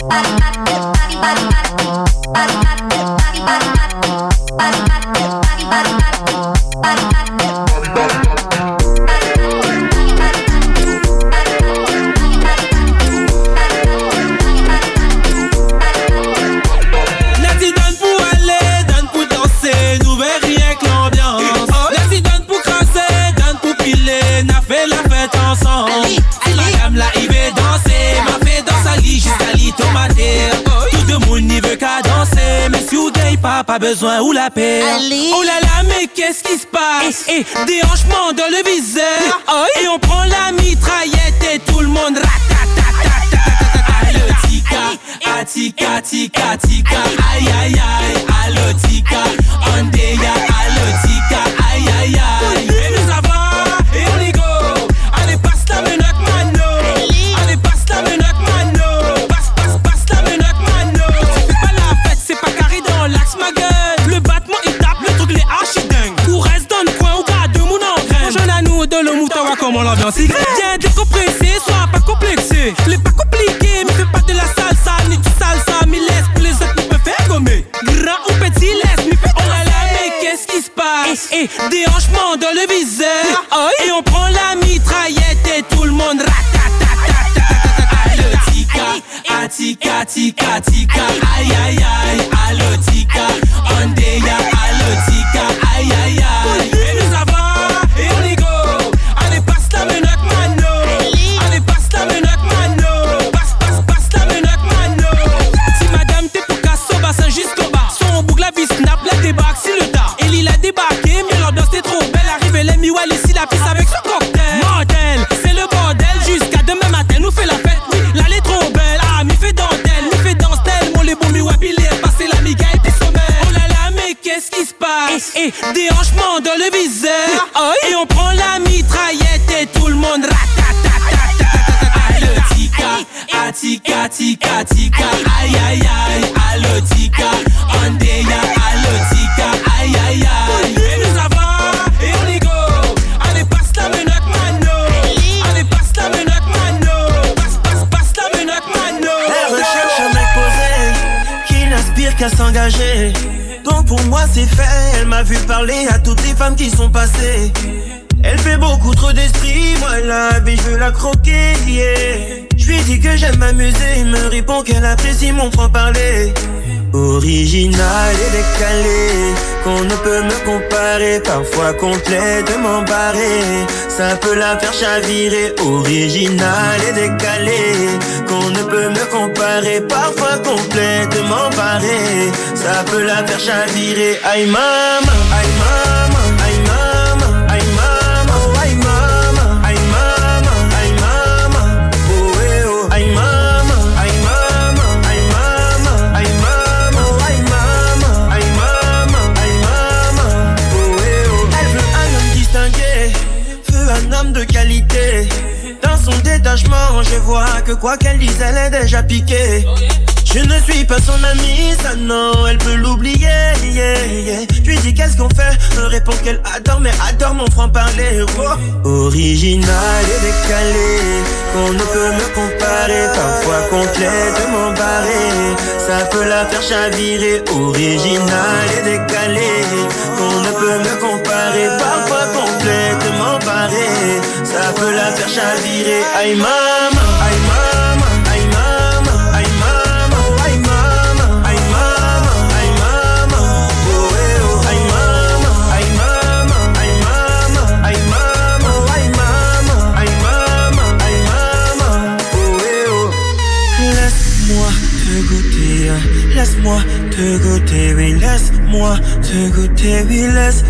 Speaker 17: Madame là il veut danser, m'a fait dans sa lit jusqu'à lit tomater. Tout le monde n'y veut qu'à danser, mais si vous gagne pas besoin ou la paix. Oh là là, mais qu'est-ce qui se passe? Des hanchements dans le viseur. Et on prend la mitraillette et tout le monde ratatatata. Allo tika, tika, aïe aïe aïe. Allo tika, ondeya, allo tika, aïe aïe aïe. Et nous avons comment l'ambiance y viens décompresser, sois pas complexé. Les pas compliqué, mais fais pas de la salsa, ni du salsa, mais laisse pour les autres nous peut faire gommer. Grand ou petit, laisse, mais fais oh là là, mais qu'est-ce qui se passe? Des hanchements dans le viseur. Et on prend la mitraillette et tout le monde ratatatata. Allo tika, aïe aïe aïe. Allo tika, ondeya, allo tika, aïe aïe aïe. Et nous avons, et on y go. Passe la menotte, mano. Passe la menotte, mano. Si madame t'es pour casse au bassin jusqu'au bas. Son boucle la vie snap, la débarque si le tas. Ellie l'a débarqué, mais l'ambiance t'es trop belle. Arrive les miwal ici la piste avec son cocktail. Modèle, c'est le bordel. Jusqu'à demain matin, nous fait la fête. Oui, là elle est trop belle. Ah, mi fait dentelle, Mon les bons miwal, il est passé la miga et puis sommeil. Oh là là, mais qu'est-ce qui se passe? Des hanchements dans le viseur. Et on prend la mitraillette et tout le monde ratatatata. Allo tika, aïe aïe aïe. Allo tika, ondeya, allo tika, aïe aïe aïe. Et nous avons, et on y go. Allez, passe la menotte, mano. Passe la menotte, mano.
Speaker 18: Elle recherche un mec posé qui n'aspire qu'à s'engager. Donc pour moi c'est fait, elle m'a vu parler à toutes les femmes qui sont passées. Elle fait beaucoup trop d'esprit, moi la vie je veux la croquer, yeah. Je lui dis que j'aime m'amuser, il me répond qu'elle apprécie mon franc-parler. Original et décalé, qu'on ne peut me comparer, parfois complètement barré, ça peut la faire chavirer. Original et décalé, qu'on ne peut me comparer, parfois complètement barré, ça peut la faire chavirer. Aïe maman, aïe maman, aïe détachement. Je vois que quoi qu'elle dise, elle est déjà piquée. Je ne suis pas son amie, ça non, elle peut l'oublier, yeah, yeah. Je lui dis qu'est-ce qu'on fait, elle répond qu'elle adore, mais adore mon franc-parler, oh. Original et décalé, qu'on ne peut me comparer, parfois complètement barré, ça peut la faire chavirer. Original et décalé, qu'on ne peut me comparer, parfois complètement barré, ça peut la faire chavirer. Aïe maman, aïe maman, aïe maman, aïe maman. Laisse-moi te goûter, oui, laisse-moi te goûter, oui,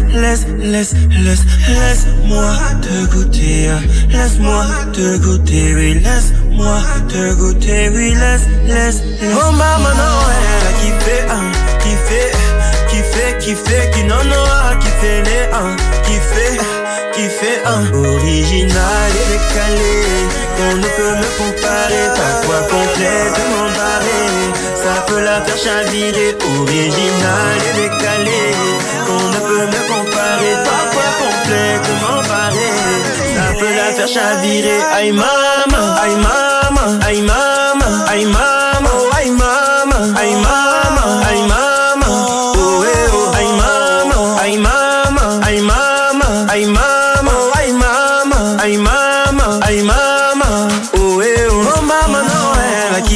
Speaker 18: laisse-moi te goûter, laisse-moi te goûter, oui, laisse-moi te goûter, oui, laisse. Oh maman, non, elle a kiffé, qui non, qui fait les qui fait original et décalé, qu'on ne peut me comparer, parfois complètement barré, ça peut la faire chavirer. Original et décalé, qu'on ne peut me comparer, parfois complètement barré, ça peut la faire chavirer. Aïe maman, aïe maman, aïe maman, aïe maman, oh aïe maman, aïe maman, aïe maman, oh eh oh, aïe maman, aïe maman, aïe maman, aïe maman. Aïe maman, oh eh oh. Oh maman non, elle a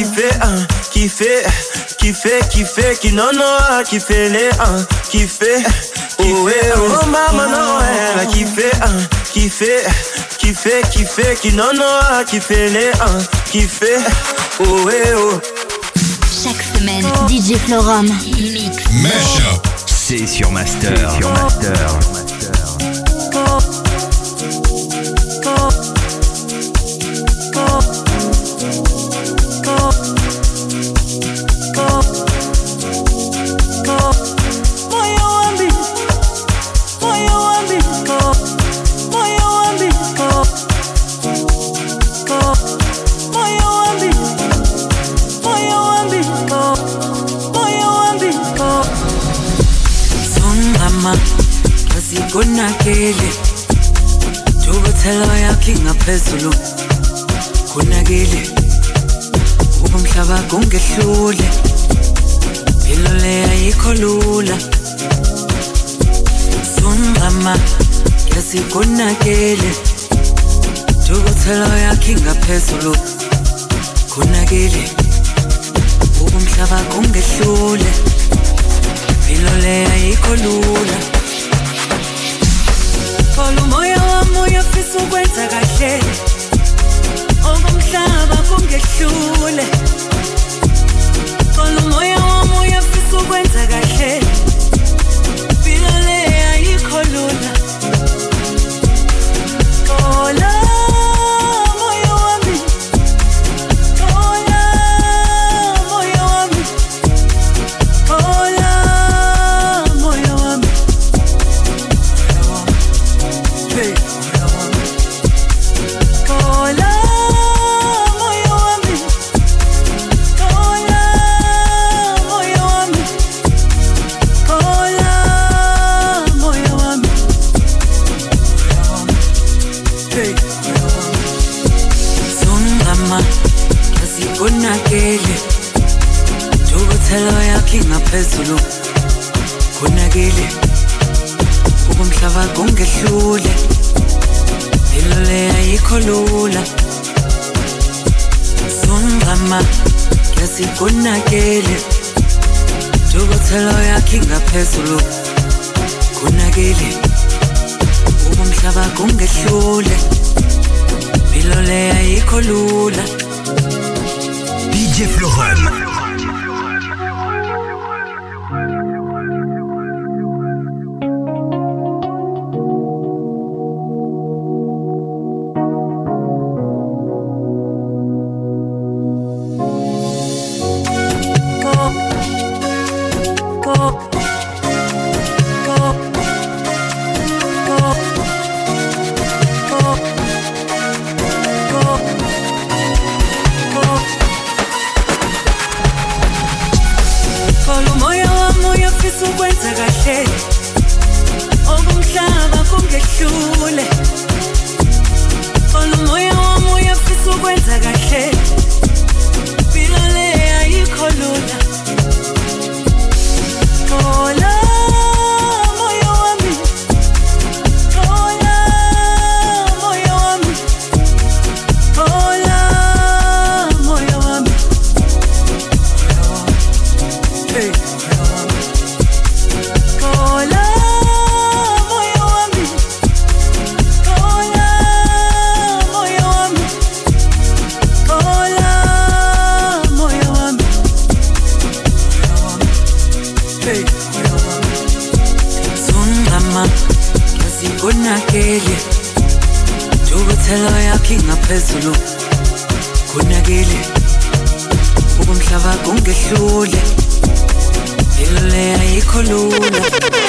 Speaker 18: kiffé, qui non, qui fait les qui fait, oh eh oh. Oh maman non, elle a kiffé, qui non, qui fait les qui fait, oh eh oh.
Speaker 19: Chaque semaine, DJ Florum mix.
Speaker 3: Mashup. C'est sur Master.
Speaker 10: Kunakile Tukuthela yakhe ngaphezulu Kunakile Ubumhlaba kungehlule Philo le ayikho lula Sungama yasikunakile Tukuthela yakhe ngaphezulu Kunakile Ubumhlaba kungehlule Philo le ayikho lula Kolu moya wami uyafisa ukwenza kahle Okumhlaba kungehlule Kolu moya wami uyafisa ukwenza kahle Philo le ayikho lula Kola moya wami Kola moya wami Kola moya wami Hey, Kola moyo wami, Kola moyo wami, Kola moyo wami, hey, Sungama asikunakile, Tukuthela yakhe ngaphezulu, kunakile. Ubumhlaba kungehlule Philo le ayikho lula Sungama yasikunakile Tukuthela yakhe ngaphezulu kunakile Ubumhlaba kungehlule Philo le ayikho lula
Speaker 3: DJ Florum.
Speaker 10: kunakile Jubuthelo yakhe ngaphezulu kunakile Ukumhlaba kungehlule Ile ayikho lula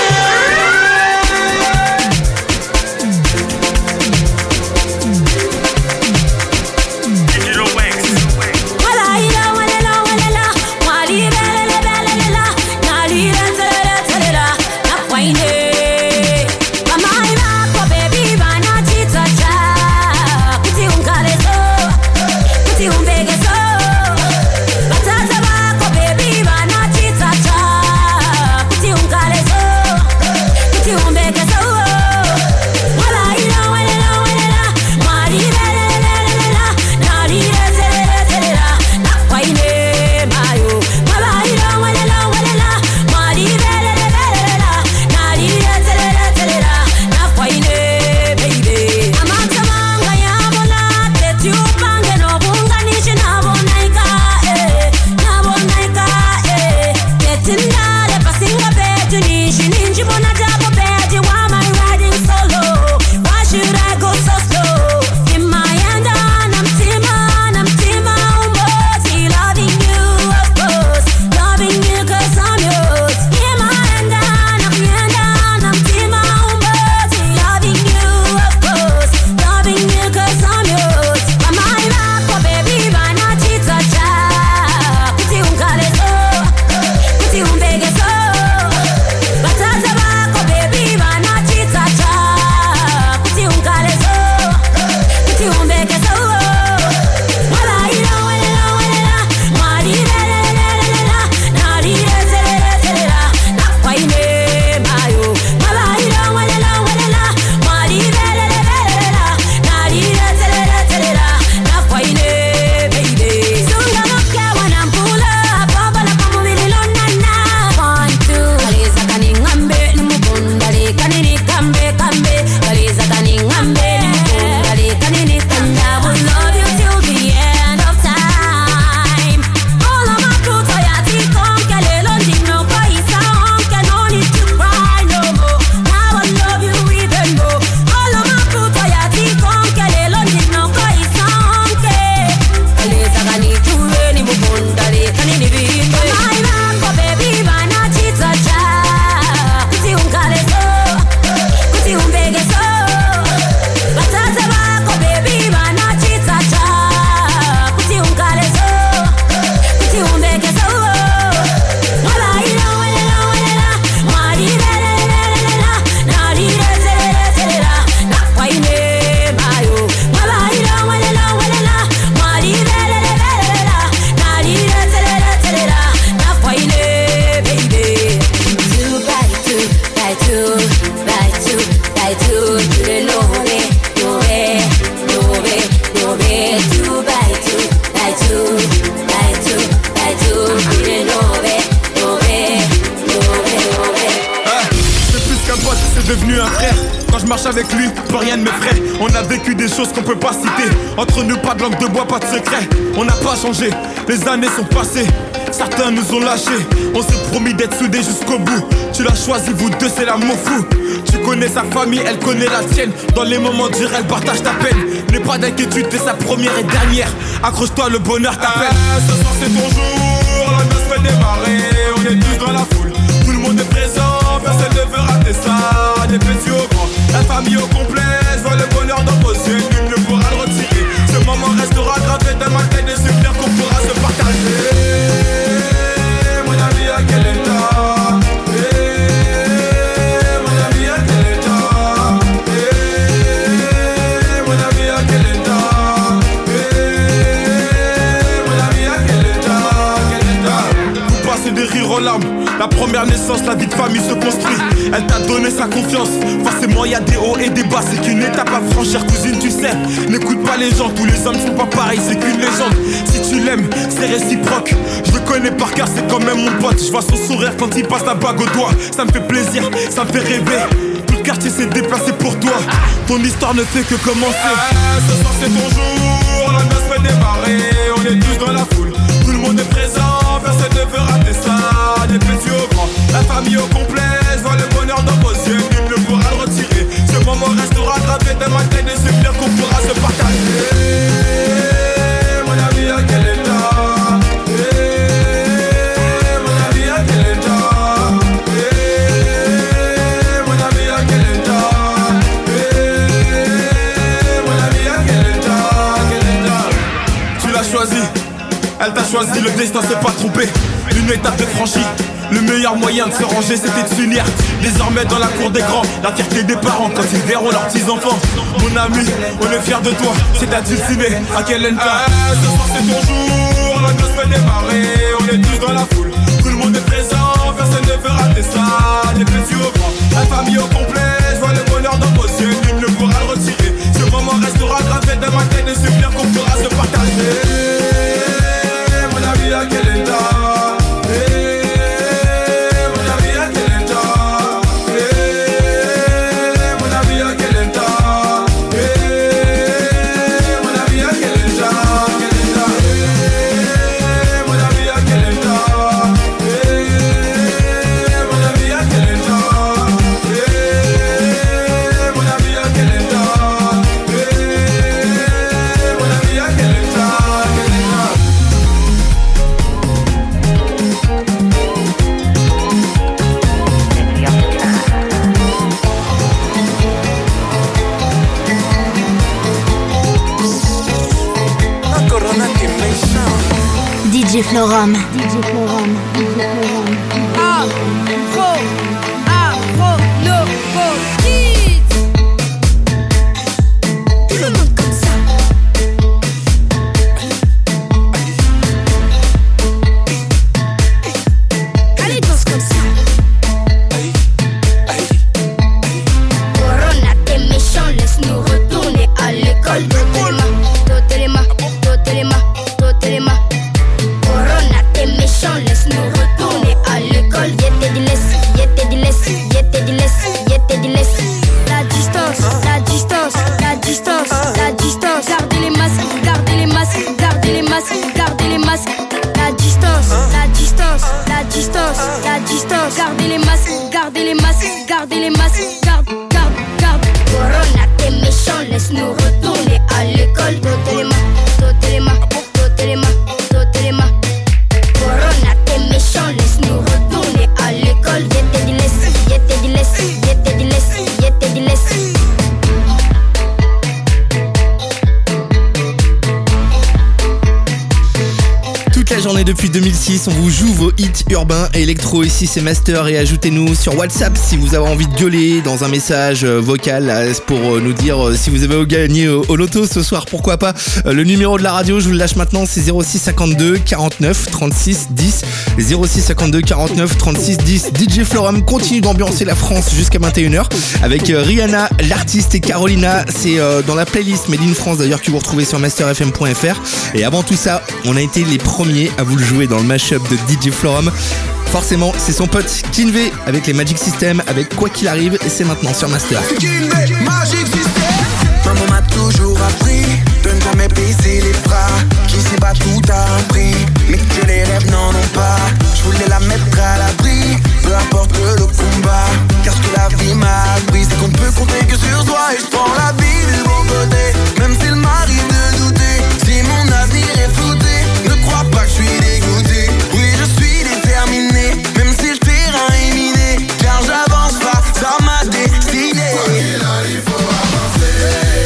Speaker 20: Avec lui, plus rien ne m'effraie. On a vécu des choses qu'on peut pas citer. Entre nous, pas de langue de bois, pas de secret. On n'a pas changé, les années sont passées. Certains nous ont lâchés. On s'est promis d'être soudés jusqu'au bout. Tu l'as choisi, vous deux, c'est l'amour fou. Tu connais sa famille, elle connaît la tienne. Dans les moments durs, elle partage ta peine. N'aie pas d'inquiétude, t'es sa première et dernière. Accroche-toi, le bonheur t'appelle.
Speaker 11: Ce soir c'est ton jour, la noce fait démarrer. On est tous dans la foule, tout le monde est présent. Personne ne veut rater ça, des petits au grand. La famille au complet, je vois le bonheur dans vos yeux. Nul ne pourra le retirer. Ce moment restera gravé dans ma tête. Des souvenirs qu'on pourra se partager. Mon ami, à quel état? Mon ami, à quel état? Mon ami, à quel état? Mon ami, à quel état?
Speaker 20: Vous passez des rires aux larmes. La première naissance, la vie de famille se construit. Elle t'a donné sa confiance. Forcément y'a des hauts et des bas. C'est qu'une étape à franchir, cousine, tu sais. N'écoute pas les gens, tous les hommes sont pas pareils. C'est qu'une légende, si tu l'aimes, c'est réciproque. Je le connais par cœur, c'est quand même mon pote. Je vois son sourire quand il passe la bague au doigt. Ça me fait plaisir, ça me fait rêver. Tout le quartier s'est déplacé pour toi. Ton histoire ne fait que commencer.
Speaker 11: Ce soir c'est ton jour, la noce fait démarrer. On est tous dans la foule, tout le monde est présent. Personne ne veut rater ça, des petits au grand. La famille au complet, je vois le bonheur dans vos yeux. Nul ne pourra le retirer. Ce moment
Speaker 20: moment restera gravé dans ma tête. Et c'est bien qu'on pourra se partager. Mon ami, à quel état? Mon ami, à quel état? Mon ami, à quel état? Mon ami, à quel état? Tu l'as choisi, elle t'a choisi, le destin s'est pas trompé. Une étape de franchie. Le meilleur moyen de se ranger c'était de s'unir. Désormais dans la cour des grands, la fierté des parents quand ils verront leurs petits-enfants. Mon ami, on est fiers de toi, c'est à dessiner. À quel endroit? Ce soir c'est ton jour, la noce peut démarrer. On est tous dans la foule, tout le monde est présent. Personne ne veut rater ça, des petits au grand, la famille au complet. Je vois le bonheur dans vos yeux, nul ne pourra le retirer. Ce moment restera gravé dans ma tête. Et c'est bien qu'on pourra se partager. Mon ami, à quel état?
Speaker 19: DJ Florum.
Speaker 7: Afro, loco, kids. Tout le monde comme ça. Allez, danse comme ça. Corona, t'es méchant, laisse-nous retourner à l'école. Doter les mains, doter les mains, doter les mains. Corona, t'es méchant, laisse-nous retourner à l'école. Yété du laisse, yété du laisse, yété du laisse, yété du laisse. La distance, la distance, la distance, la distance. Gardez les masques, gardez les masques, gardez les masques, gardez les masques. La distance, la distance, la distance, la distance. Gardez les masques, gardez les masques, gardez les masques. Garde, garde, garde. Corona, t'es méchant, laisse-nous retourner à l'école. Doter les mains, doter les mains, doter les mains, doter les mains. Corona, t'es méchant, laisse-nous retourner à l'école. Yété du laisse, yété du laisse, yété du laisse, yété du laisse.
Speaker 5: Toute la journée depuis 2006, on vous joue vos hits urbains et électro. Ici c'est Master et ajoutez-nous sur WhatsApp si vous avez envie de gueuler dans un message vocal pour nous dire si vous avez gagné au loto ce soir, pourquoi pas. Le numéro de la radio, je vous le lâche maintenant, c'est 06 52 49 36 10. 06 52 49 36 10. DJ Florum continue d'ambiancer la France jusqu'à 21h avec Rihanna, l'artiste, et Carolina. C'est dans la playlist Made in France d'ailleurs que vous retrouvez sur masterfm.fr. Et avant tout ça, on a été les premiers à vous le jouer dans le mashup de DJ Florum. Forcément, c'est son pote Kinvé avec les Magic System, avec Quoi qu'il arrive, et c'est maintenant sur Master.
Speaker 6: Kinvé, Magic System. Maman m'a toujours appris de ne jamais baisser les bras. Qui s'y bat tout a un prix, mais que les rêves n'en ont pas. Je voulais la mettre à l'abri, peu importe le combat. Car ce que la vie m'a appris, c'est qu'on ne peut compter que sur soi. Et je prends la vie du bon côté, même s'il m'arrive de douter. Si mon avenir est flouté, ne crois pas que je suis dégoûté. Oui, je suis déterminé, même si le terrain est miné. Car j'avance pas, ça m'a destiné. Quoi qu'il arrive, faut avancer.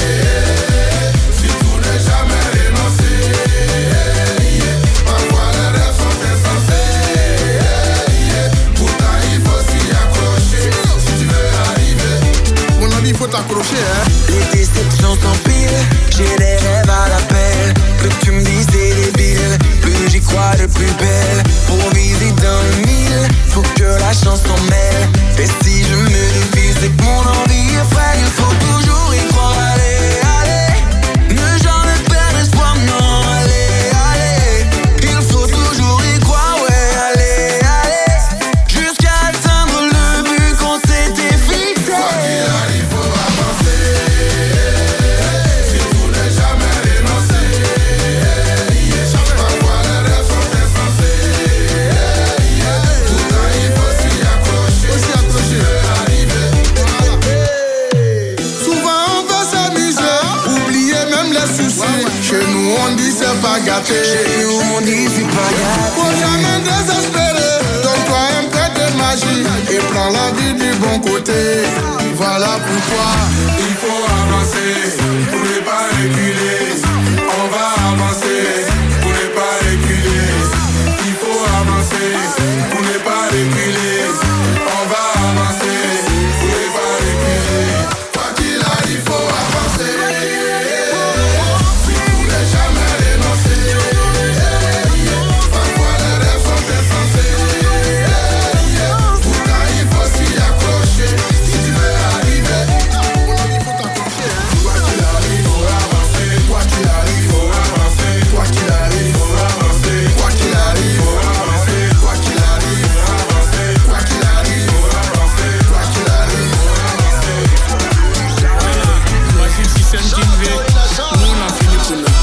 Speaker 6: Si tout n'est jamais renoncé, parfois les rêves sont insensés. Pourtant il faut s'y accrocher si tu veux arriver. Mon ami, il faut t'accrocher, hein. Les déceptions s'empilent, j'ai des rêves à l'appel. Plus tu me dis c'est débile, plus j'y crois de plus belle. Pour viser dans le mille, faut que la chance s'en mêle. Et si je me défie, c'est que mon envie est frêle. Il faut toujours y croire, allez, allez. Ne jamais perdre espoir, non, allez, allez. Il faut toujours y croire, ouais, allez, allez. Jusqu'à atteindre le but qu'on s'était fixé. Quoi qu'il arrive, faut avancer. Si tout n'est jamais renoncé, parfois les rêves sont insensés. Pourtant il faut s'y accrocher, si tu veux arriver.
Speaker 1: pas gâté.
Speaker 6: Chérie, où mon dit c'est pas gâté.
Speaker 1: Faut jamais désespérer. Donne-toi un peu de magie et prends la vie du bon côté. Voilà pourquoi
Speaker 14: il faut avancer pour ne pas reculer. On va avancer pour ne pas reculer. Il faut avancer pour ne pas reculer. On va avancer pour ne pas reculer.
Speaker 1: Quoi qu'il arrive, faut avancer. Si vous voulez jamais renoncer. Parfois les rêves sont insensés. Pourtant il faut s'y accrocher. Si tu veux arriver, il faut t'accrocher. Quoi qu'il arrive, faut avancer. Quoi qu'il arrive, faut avancer. Quoi qu'il arrive, faut avancer. Quoi qu'il arrive, faut avancer. Quoi qu'il arrive, faut avancer. Quoi qu'il arrive, faut avancer. Quoi qu'il arrive, faut avancer.
Speaker 11: Voici le système qui me fait. Nous on a fini pour nous.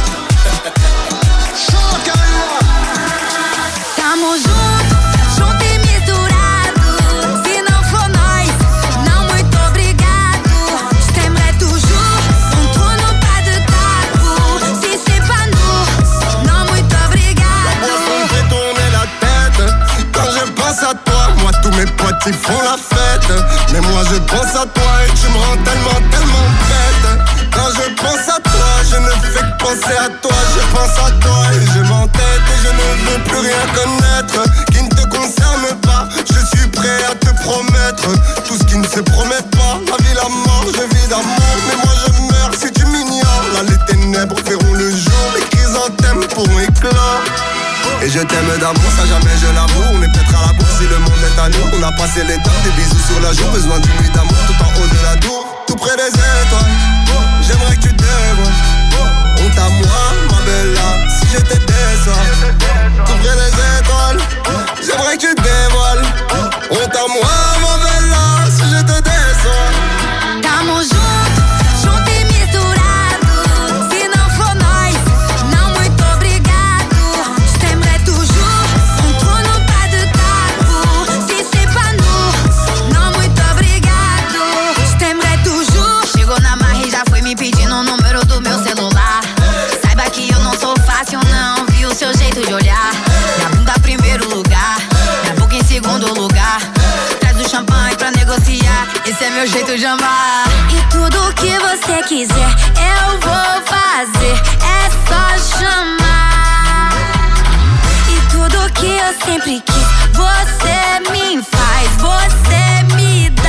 Speaker 7: Tamo junto, junto e misturado. Se não for nós, não muito obrigado. Je t'aimerai toujours, on tourne pas de tabou. Si c'est pas nous, non muito obrigado.
Speaker 6: Ça me fait tourner la tête. Quand je pense à toi, moi tous mes potes ils font la fête. Mais moi je pense à toi et tu me rends tellement, tellement bête. Quand je pense à toi, je ne fais que penser à toi. Je pense à toi et je m'entête et je ne veux plus rien connaître qui ne te concerne pas. Je suis prêt à te promettre tout ce qui ne se promet pas. La vie, la mort, je vis d'amour, mais moi je meurs si tu m'ignores. Là les ténèbres feront le jour, les chrysanthèmes pourront éclore. Et je t'aime d'amour, ça jamais je l'avoue. On est peut-être à la bourse si le monde est à nous. On a passé l'étape, des bisous sur la joue. Besoin d'une nuit d'amour tout en haut de la tour. Tout près des étoiles, j'aimerais que tu dévoiles. Honte à moi, ma bella, si je te déçois. Tout près des étoiles, j'aimerais que tu dévoiles. Honte à moi, ma bella, si je te déçois.
Speaker 7: Tamo junto, junto e misturado. Se não for nós, não muito obrigado. Je t'aimerai toujours, on tourne pas de tabou. Si c'est pas nous, não muito obrigado. Je t'aimerai toujours. Chegou na marra e já foi me pedindo o número do meu celular. Saiba que eu não sou fácil, não. Vi o seu jeito de olhar. Minha bunda primeiro lugar, minha boca em segundo lugar. Traz o champanhe pra negociar, esse é meu jeito de amar. E tudo que você quiser, eu vou fazer. É só chamar. E tudo que eu sempre quis, você me faz, você me dá.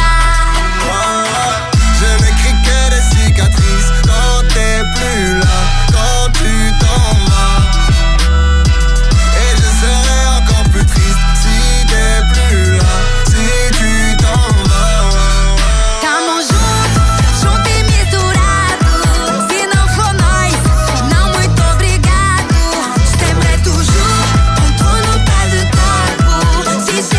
Speaker 6: Je n'écris que des cicatrices quand t'es plus là, quand tu t'en vas. Et je serai encore plus triste si t'es plus là, si tu t'en vas.
Speaker 7: Tamo junto, junto e misturado. Se não for nós, não muito obrigado. Je t'aimerai toujours, on tourne pas de tabou. Si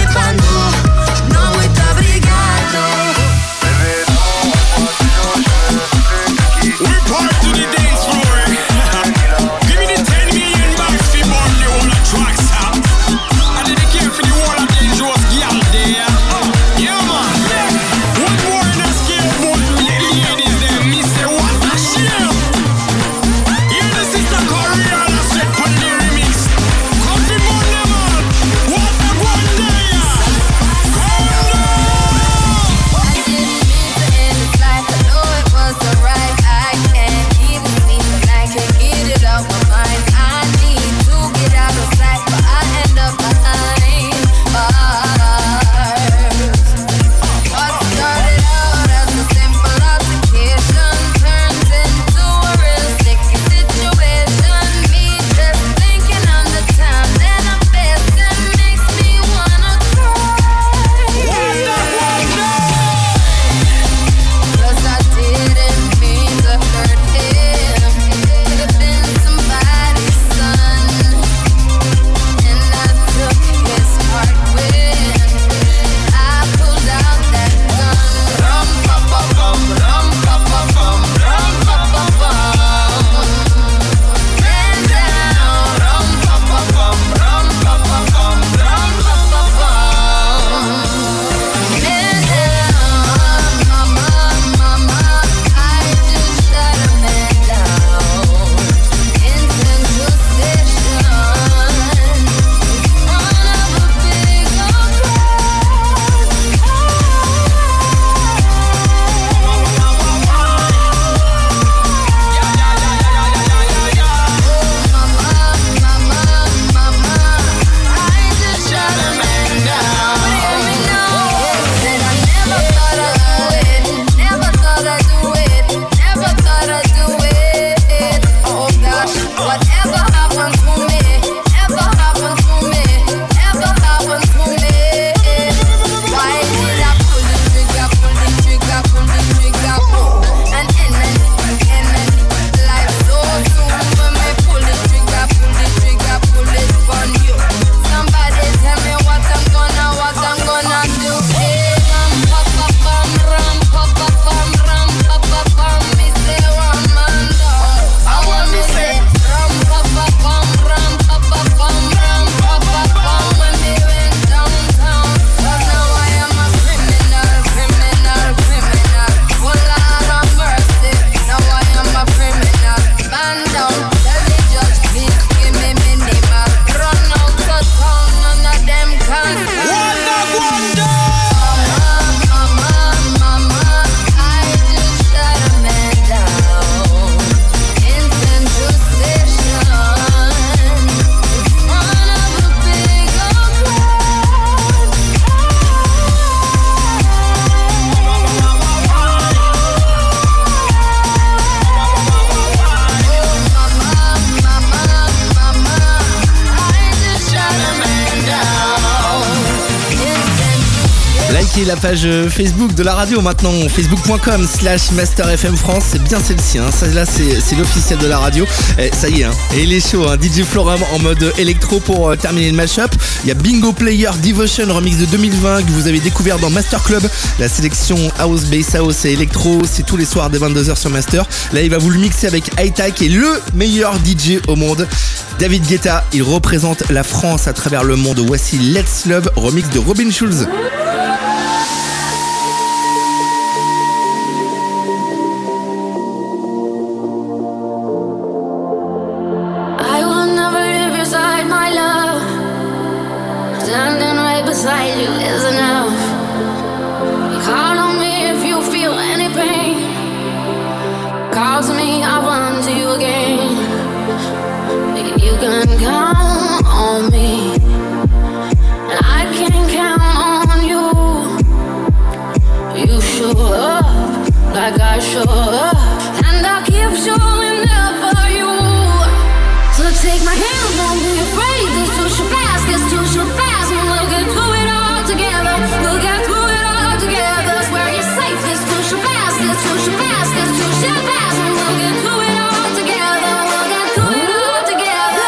Speaker 5: liker la page Facebook de la radio maintenant, facebook.com/masterfmfrance. C'est bien celle-ci, hein. Ça là c'est l'officiel de la radio. Et ça y est, hein. Et il est chaud, hein. DJ Florum en mode électro pour terminer le mashup. Il y a Bingo Player Devotion remix de 2020 que vous avez découvert dans Master Club. La sélection house, bass house et électro, c'est tous les soirs dès 22h sur Master. Là il va vous le mixer avec Hightech qui est le meilleur DJ au monde. David Guetta, il représente la France à travers le monde. Voici Let's Love, remix de Robin Schulz.
Speaker 7: I will never leave your side, my love. Standing right beside you is enough. Call on me if you feel any pain. Call to me, I'll run to you again. You can count on me, and I can count on you. You show up like I show up, and I'll keep showing up for you. So take my hand, don't be afraid. This too shall pass, this too shall pass, and we'll get through it all together. We'll get through it all together. Swear you're safe. This too shall pass, this too shall pass, this too shall pass, and we'll get through it all together. We'll get through it all together.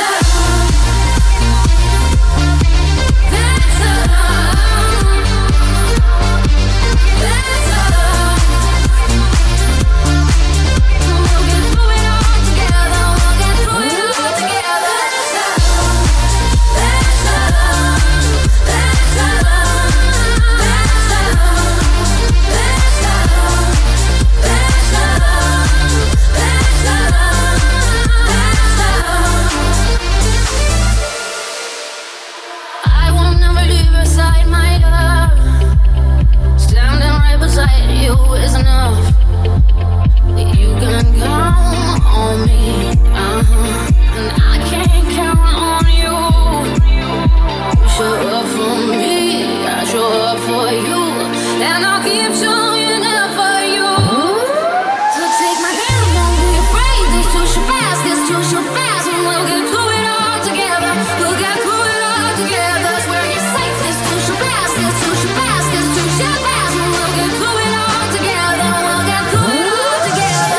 Speaker 7: You is enough. You can count on me, and I can count on you. You show up for me, I show up for you, and I'll keep showing up for you. So take my hand, don't be afraid. This too shall pass, this too shall pass, and we'll get through it all together. We'll get through it all together. Swear you're safe. This too shall pass, this too shall pass, this too shall pass, and we'll get through it all together. We'll get through it all together.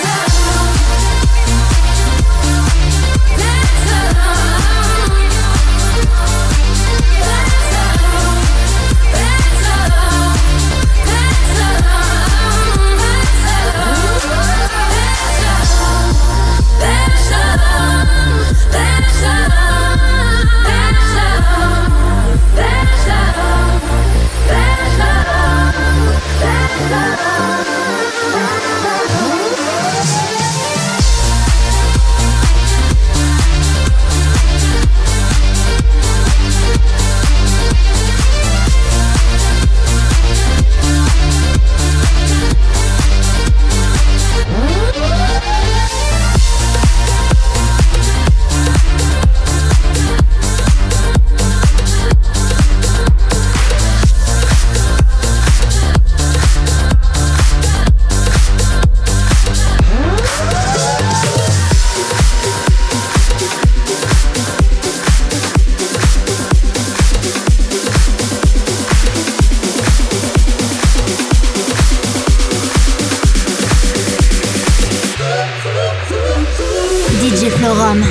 Speaker 19: DJ Florum.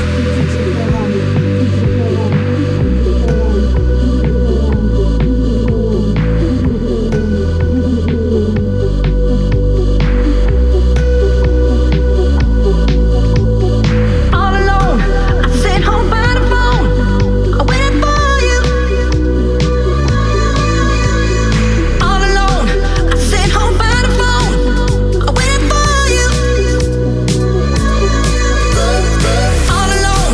Speaker 7: All alone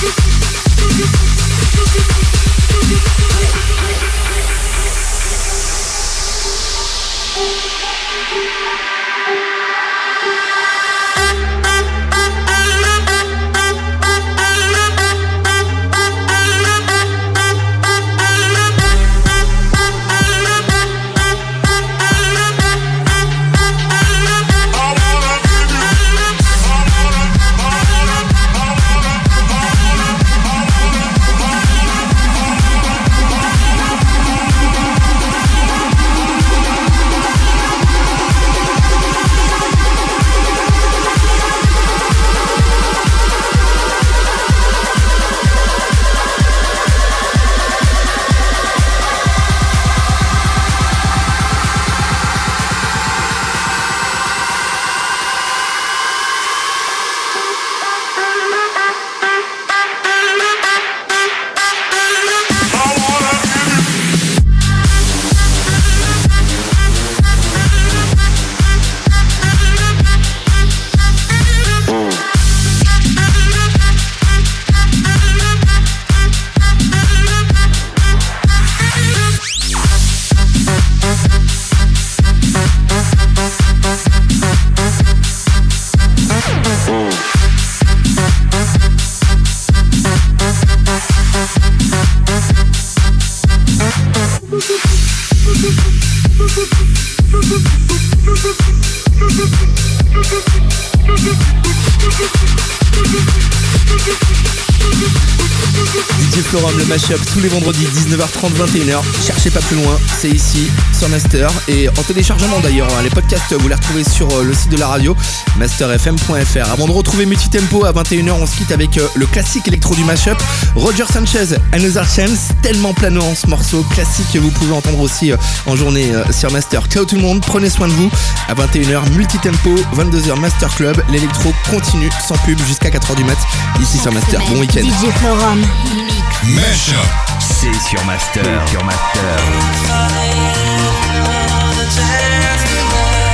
Speaker 5: DJ Florum, le mashup tous les vendredis 19h30 21h. Cherchez pas plus loin, c'est ici sur Master et en téléchargement d'ailleurs. Les podcasts vous les retrouvez sur le site de la radio masterfm.fr. Avant de retrouver Multitempo à 21h, on se quitte avec le classique électro du mashup, Roger Sanchez, Another Chance. Tellement planant ce morceau classique que vous pouvez entendre aussi en journée sur Master. Ciao tout le monde, prenez soin de vous. À 21h Multitempo, 22h Master Club. L'électro continue sans pub jusqu'à 4h du mat ici sur Master. Bon week-end.
Speaker 19: DJ Florum.
Speaker 3: Mashup, c'est sur Master. Sur Master.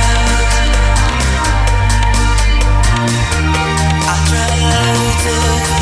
Speaker 1: I tried to